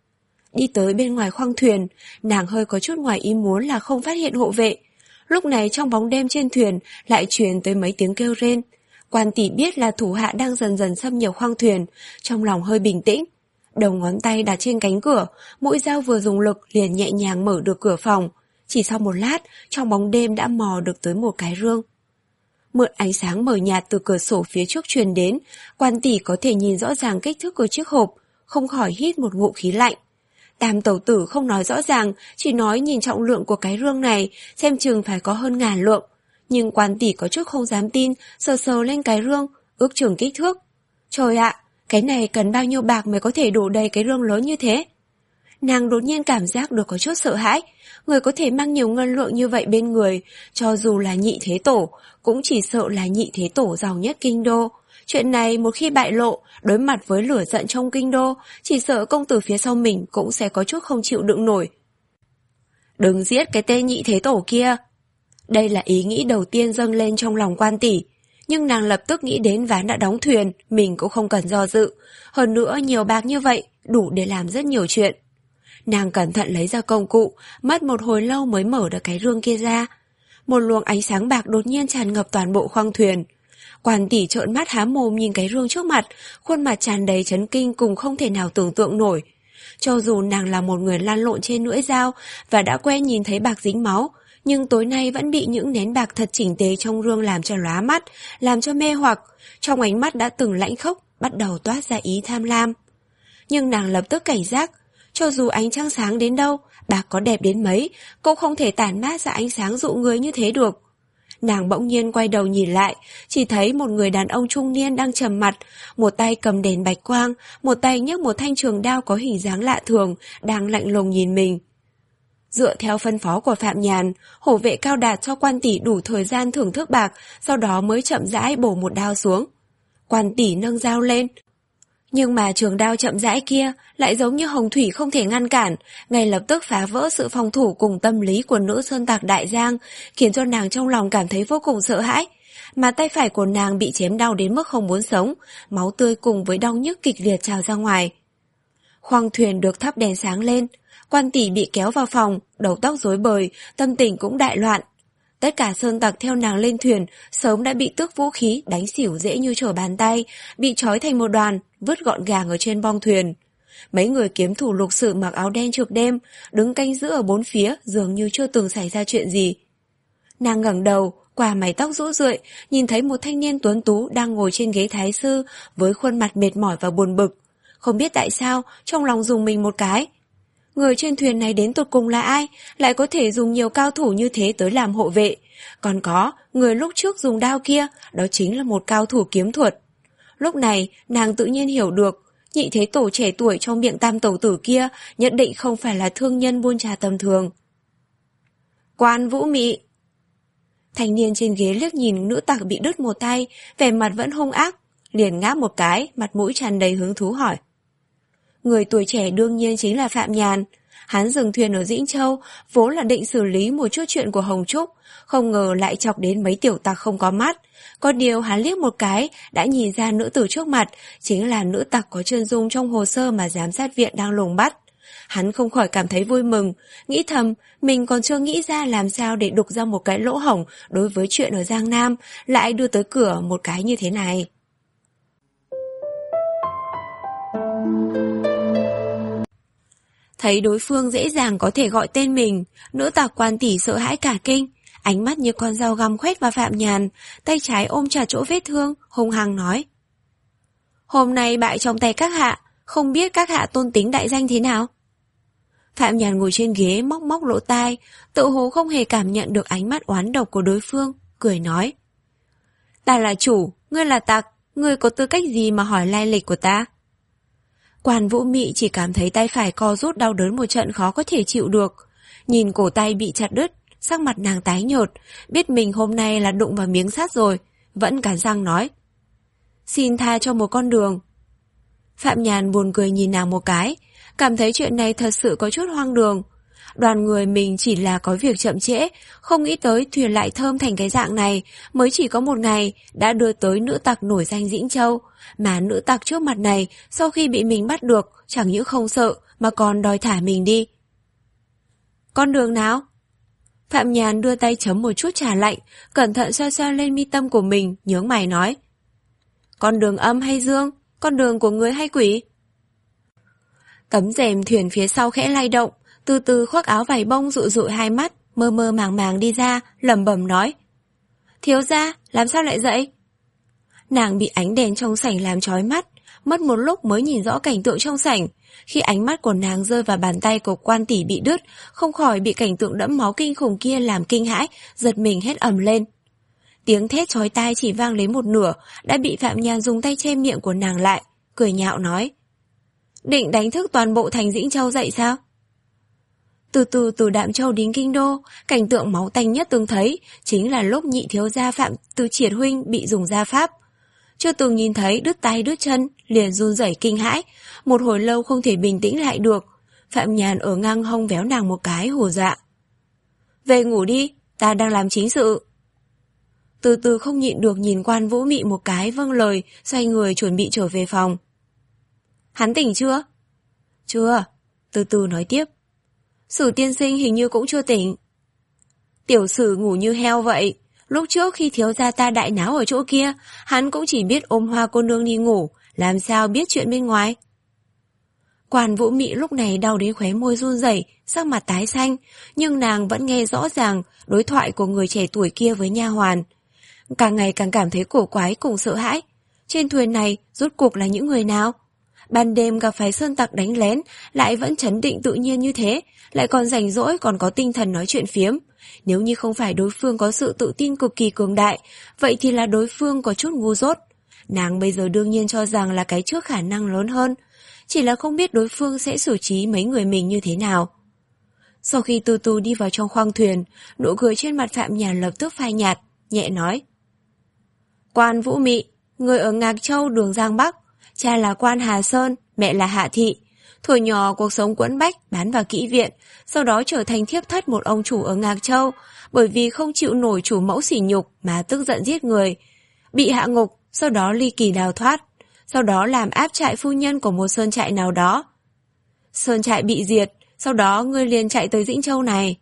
Đi tới bên ngoài khoang thuyền, nàng hơi có chút ngoài ý muốn là không phát hiện hộ vệ. Lúc này trong bóng đêm trên thuyền lại truyền tới mấy tiếng kêu rên. Quan tỷ biết là thủ hạ đang dần dần xâm nhập khoang thuyền, trong lòng hơi bình tĩnh. Đầu ngón tay đặt trên cánh cửa, mũi dao vừa dùng lực liền nhẹ nhàng mở được cửa phòng. Chỉ sau một lát, trong bóng đêm đã mò được tới một cái rương. Mượn ánh sáng mờ nhạt từ cửa sổ phía trước truyền đến, quan tỷ có thể nhìn rõ ràng kích thước của chiếc hộp, không khỏi hít một ngụm khí lạnh. Tam tẩu tử không nói rõ ràng, chỉ nói nhìn trọng lượng của cái rương này, xem chừng phải có hơn ngàn lượng. Nhưng quan tỷ có chút không dám tin, sờ sờ lên cái rương, ước chừng kích thước. Trời ạ, cái này cần bao nhiêu bạc mới có thể đổ đầy cái rương lớn như thế? Nàng đột nhiên cảm giác được có chút sợ hãi. Người có thể mang nhiều ngân lượng như vậy bên người, cho dù là nhị thế tổ, cũng chỉ sợ là nhị thế tổ giàu nhất kinh đô. Chuyện này một khi bại lộ, đối mặt với lửa giận trong kinh đô, chỉ sợ công tử phía sau mình cũng sẽ có chút không chịu đựng nổi. Đừng giết cái tên nhị thế tổ kia. Đây là ý nghĩ đầu tiên dâng lên trong lòng quan tỷ. Nhưng nàng lập tức nghĩ đến ván đã đóng thuyền, mình cũng không cần do dự. Hơn nữa nhiều bạc như vậy, đủ để làm rất nhiều chuyện. Nàng cẩn thận lấy ra công cụ, mất một hồi lâu mới mở được cái rương kia ra. Một luồng ánh sáng bạc đột nhiên tràn ngập toàn bộ khoang thuyền. Quan tỷ trợn mắt há mồm nhìn cái rương trước mặt, khuôn mặt tràn đầy chấn kinh cùng không thể nào tưởng tượng nổi. Cho dù nàng là một người lăn lộn trên lưỡi dao và đã quen nhìn thấy bạc dính máu, nhưng tối nay vẫn bị những nén bạc thật chỉnh tề trong rương làm cho lóa mắt, làm cho mê hoặc. Trong ánh mắt đã từng lãnh khốc, bắt đầu toát ra ý tham lam. Nhưng nàng lập tức cảnh giác. Cho dù ánh trăng sáng đến đâu, bạc có đẹp đến mấy, cũng không thể tản mát ra ánh sáng dụ người như thế được. Nàng bỗng nhiên quay đầu nhìn lại, chỉ thấy một người đàn ông trung niên đang trầm mặt, một tay cầm đèn bạch quang, một tay nhấc một thanh trường đao có hình dáng lạ thường, đang lạnh lùng nhìn mình. Dựa theo phân phó của Phạm Nhàn, hổ vệ Cao Đạt cho quan tỷ đủ thời gian thưởng thức bạc, sau đó mới chậm rãi bổ một đao xuống. Quan tỷ nâng dao lên. Nhưng mà trường đao chậm rãi kia lại giống như hồng thủy không thể ngăn cản, ngay lập tức phá vỡ sự phòng thủ cùng tâm lý của nữ sơn tặc Đại Giang, khiến cho nàng trong lòng cảm thấy vô cùng sợ hãi. Mà tay phải của nàng bị chém đau đến mức không muốn sống, máu tươi cùng với đau nhức kịch liệt trào ra ngoài. Khoang thuyền được thắp đèn sáng lên, quan tỷ bị kéo vào phòng, đầu tóc rối bời, tâm tình cũng đại loạn. Tất cả sơn tặc theo nàng lên thuyền sớm đã bị tước vũ khí, đánh xỉu dễ như trở bàn tay, bị trói thành một đoàn, vứt gọn gàng ở trên bong thuyền. Mấy người kiếm thủ lục sự mặc áo đen trực đêm, đứng canh giữ ở bốn phía, dường như chưa từng xảy ra chuyện gì. Nàng ngẩng đầu, Qua mái tóc rũ rượi, nhìn thấy một thanh niên tuấn tú đang ngồi trên ghế thái sư với khuôn mặt mệt mỏi và buồn bực. Không biết tại sao, trong lòng rùng mình một cái. Người trên thuyền này đến tột cùng là ai, lại có thể dùng nhiều cao thủ như thế tới làm hộ vệ. Còn có, người lúc trước dùng đao kia, đó chính là một cao thủ kiếm thuật. Lúc này, nàng tự nhiên hiểu được, nhị thế tổ trẻ tuổi trong miệng tam tẩu tử kia nhất định không phải là thương nhân buôn trà tầm thường. Quan Vũ Mị. Thanh niên trên ghế liếc nhìn nữ tặc bị đứt một tay, vẻ mặt vẫn hung ác, liền ngáp một cái, mặt mũi tràn đầy hứng thú hỏi. Người tuổi trẻ đương nhiên chính là Phạm Nhàn. Hắn dừng thuyền ở Dĩnh Châu, vốn là định xử lý một chút chuyện của Hồng Trúc, không ngờ lại chọc đến mấy tiểu tặc không có mắt. Có điều hắn liếc một cái, đã nhìn ra nữ tử trước mặt, chính là nữ tặc có chân dung trong hồ sơ mà giám sát viện đang lùng bắt. Hắn không khỏi cảm thấy vui mừng, nghĩ thầm, mình còn chưa nghĩ ra làm sao để đục ra một cái lỗ hổng đối với chuyện ở Giang Nam, lại đưa tới cửa một cái như thế này. Thấy đối phương dễ dàng có thể gọi tên mình, nữ tặc Quan tỷ sợ hãi cả kinh, ánh mắt như con dao găm khoét vào Phạm Nhàn, tay trái ôm chặt chỗ vết thương, hung hăng nói. Hôm nay bại trong tay các hạ, không biết các hạ tôn tính đại danh thế nào? Phạm Nhàn ngồi trên ghế móc móc lỗ tai, tự hồ không hề cảm nhận được ánh mắt oán độc của đối phương, cười nói. Ta là chủ, ngươi là tặc, ngươi có tư cách gì mà hỏi lai lịch của ta? Quan Vũ Mị chỉ cảm thấy tay phải co rút đau đớn một trận khó có thể chịu được. Nhìn cổ tay bị chặt đứt, sắc mặt nàng tái nhợt, biết mình hôm nay là đụng vào miếng sắt rồi, vẫn cắn răng nói. Xin tha cho một con đường. Phạm Nhàn buồn cười nhìn nàng một cái, cảm thấy chuyện này thật sự có chút hoang đường. Đoàn người mình chỉ là có việc chậm trễ, không nghĩ tới thuyền lại thơm thành cái dạng này, mới chỉ có một ngày đã đưa tới nữ tặc nổi danh Dĩnh Châu, mà nữ tặc trước mặt này sau khi bị mình bắt được chẳng những không sợ mà còn đòi thả mình đi. Con đường nào? Phạm Nhàn đưa tay chấm một chút trà lạnh, cẩn thận xoa xoa lên mi tâm của mình, nhướng mày nói. Con đường âm hay dương? Con đường của người hay quỷ? Tấm rèm thuyền phía sau khẽ lay động, từ từ khoác áo vải bông dụi dụi hai mắt, mơ mơ màng màng đi ra, lẩm bẩm nói. Thiếu gia, làm sao lại dậy? Nàng bị ánh đèn trong sảnh làm chói mắt, mất một lúc mới nhìn rõ cảnh tượng trong sảnh. Khi ánh mắt của nàng rơi vào bàn tay của Quan tỷ bị đứt, không khỏi bị cảnh tượng đẫm máu kinh khủng kia làm kinh hãi, giật mình hét ầm lên. Tiếng thét chói tai chỉ vang lấy một nửa, đã bị Phạm Nhàn dùng tay che miệng của nàng lại, cười nhạo nói. Định đánh thức toàn bộ thành Dĩnh Châu dậy sao? Từ từ từ Đạm Châu đến Kinh Đô, cảnh tượng máu tanh nhất từng thấy chính là lúc nhị thiếu gia Phạm Từ Triệt huynh bị dùng gia pháp. Chưa từng nhìn thấy đứt tay đứt chân, liền run rẩy kinh hãi, một hồi lâu không thể bình tĩnh lại được. Phạm Nhàn ở ngang hông véo nàng một cái hù dọa. Về ngủ đi, ta đang làm chính sự. Từ từ không nhịn được nhìn Quan Vũ Mị một cái vâng lời, xoay người chuẩn bị trở về phòng. Hắn tỉnh chưa? Chưa, từ từ nói tiếp. Sử tiên sinh hình như cũng chưa tỉnh. Tiểu Sử ngủ như heo vậy. Lúc trước khi thiếu gia ta đại náo ở chỗ kia, hắn cũng chỉ biết ôm Hoa cô nương đi ngủ, làm sao biết chuyện bên ngoài. Quan Vũ Mị lúc này đau đến khóe môi run rẩy, sắc mặt tái xanh, nhưng nàng vẫn nghe rõ ràng đối thoại của người trẻ tuổi kia với nha hoàn. Càng ngày càng cảm thấy cổ quái cùng sợ hãi. Trên thuyền này rốt cuộc là những người nào? Ban đêm gặp phải sơn tặc đánh lén, lại vẫn trấn định tự nhiên như thế, lại còn rảnh rỗi còn có tinh thần nói chuyện phiếm. Nếu như không phải đối phương có sự tự tin cực kỳ cường đại, vậy thì là đối phương có chút ngu dốt. Nàng bây giờ đương nhiên cho rằng là cái trước khả năng lớn hơn, chỉ là không biết đối phương sẽ xử trí mấy người mình như thế nào. Sau khi từ từ đi vào trong khoang thuyền, nụ cười trên mặt Phạm Nhàn lập tức phai nhạt, nhẹ nói. Quan Vũ Mị, người ở Ngạc Châu đường Giang Bắc, cha là Quan Hà Sơn, mẹ là Hạ Thị. Thuở nhỏ cuộc sống quẫn bách, bán vào kỹ viện, sau đó trở thành thiếp thất một ông chủ ở Ngạc Châu, bởi vì không chịu nổi chủ mẫu sỉ nhục mà tức giận giết người. Bị hạ ngục, sau đó ly kỳ đào thoát, sau đó làm áp trại phu nhân của một sơn trại nào đó. Sơn trại bị diệt, sau đó ngươi liền chạy tới Dĩnh Châu này.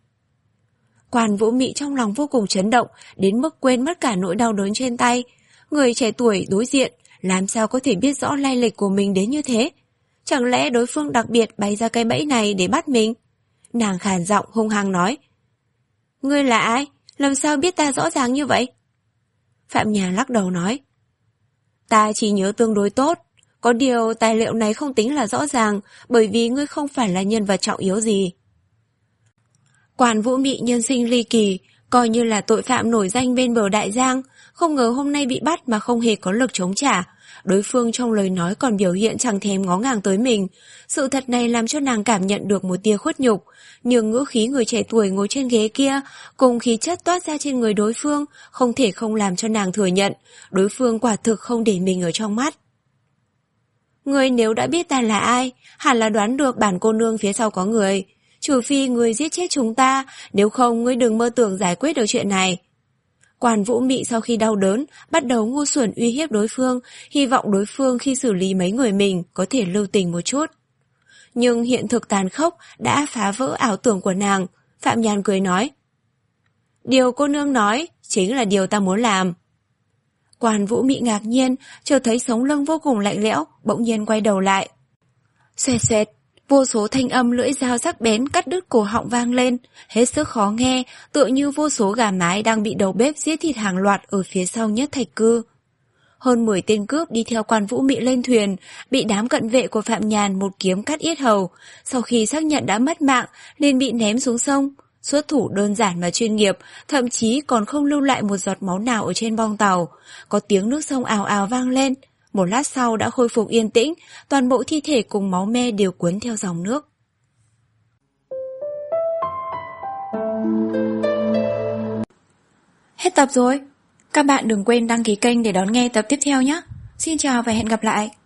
Quan Vũ Mị trong lòng vô cùng chấn động, đến mức quên mất cả nỗi đau đớn trên tay. Người trẻ tuổi đối diện, làm sao có thể biết rõ lai lịch của mình đến như thế? Chẳng lẽ đối phương đặc biệt bày ra cái bẫy này để bắt mình? Nàng khàn giọng hung hăng nói. Ngươi là ai? Làm sao biết ta rõ ràng như vậy? Phạm Nhàn lắc đầu nói. Ta chỉ nhớ tương đối tốt. Có điều tài liệu này không tính là rõ ràng, bởi vì ngươi không phải là nhân vật trọng yếu gì. Quản Vũ Mị nhân sinh ly kỳ, coi như là tội phạm nổi danh bên bờ Đại Giang, không ngờ hôm nay bị bắt mà không hề có lực chống trả. Đối phương trong lời nói còn biểu hiện chẳng thèm ngó ngàng tới mình. Sự thật này làm cho nàng cảm nhận được một tia khuất nhục, nhưng ngữ khí người trẻ tuổi ngồi trên ghế kia cùng khí chất toát ra trên người đối phương không thể không làm cho nàng thừa nhận đối phương quả thực không để mình ở trong mắt. Ngươi nếu đã biết ta là ai, hẳn là đoán được bản cô nương phía sau có người. Trừ phi ngươi giết chết chúng ta, nếu không ngươi đừng mơ tưởng giải quyết được chuyện này. Quản Vũ Mị sau khi đau đớn, bắt đầu ngu xuẩn uy hiếp đối phương, hy vọng đối phương khi xử lý mấy người mình có thể lưu tình một chút. Nhưng hiện thực tàn khốc đã phá vỡ ảo tưởng của nàng. Phạm Nhàn cười nói. Điều cô nương nói chính là điều ta muốn làm. Quản Vũ Mị ngạc nhiên, chợt thấy sống lưng vô cùng lạnh lẽo, bỗng nhiên quay đầu lại. Xoẹt xoẹt, vô số thanh âm lưỡi dao sắc bén cắt đứt cổ họng vang lên, hết sức khó nghe, tựa như vô số gà mái đang bị đầu bếp giết thịt hàng loạt ở phía sau nhất thạch cư. Hơn mười tên cướp đi theo Quản Vũ Mị lên thuyền, bị đám cận vệ của Phạm Nhàn một kiếm cắt yết hầu, sau khi xác nhận đã mất mạng nên bị ném xuống sông. Xuất thủ đơn giản mà chuyên nghiệp, thậm chí còn không lưu lại một giọt máu nào ở trên bong tàu. Có tiếng nước sông ào ào vang lên, một lát sau đã khôi phục yên tĩnh, toàn bộ thi thể cùng máu me đều cuốn theo dòng nước. Hết tập rồi. Các bạn đừng quên đăng ký kênh để đón nghe tập tiếp theo nhé. Xin chào và hẹn gặp lại.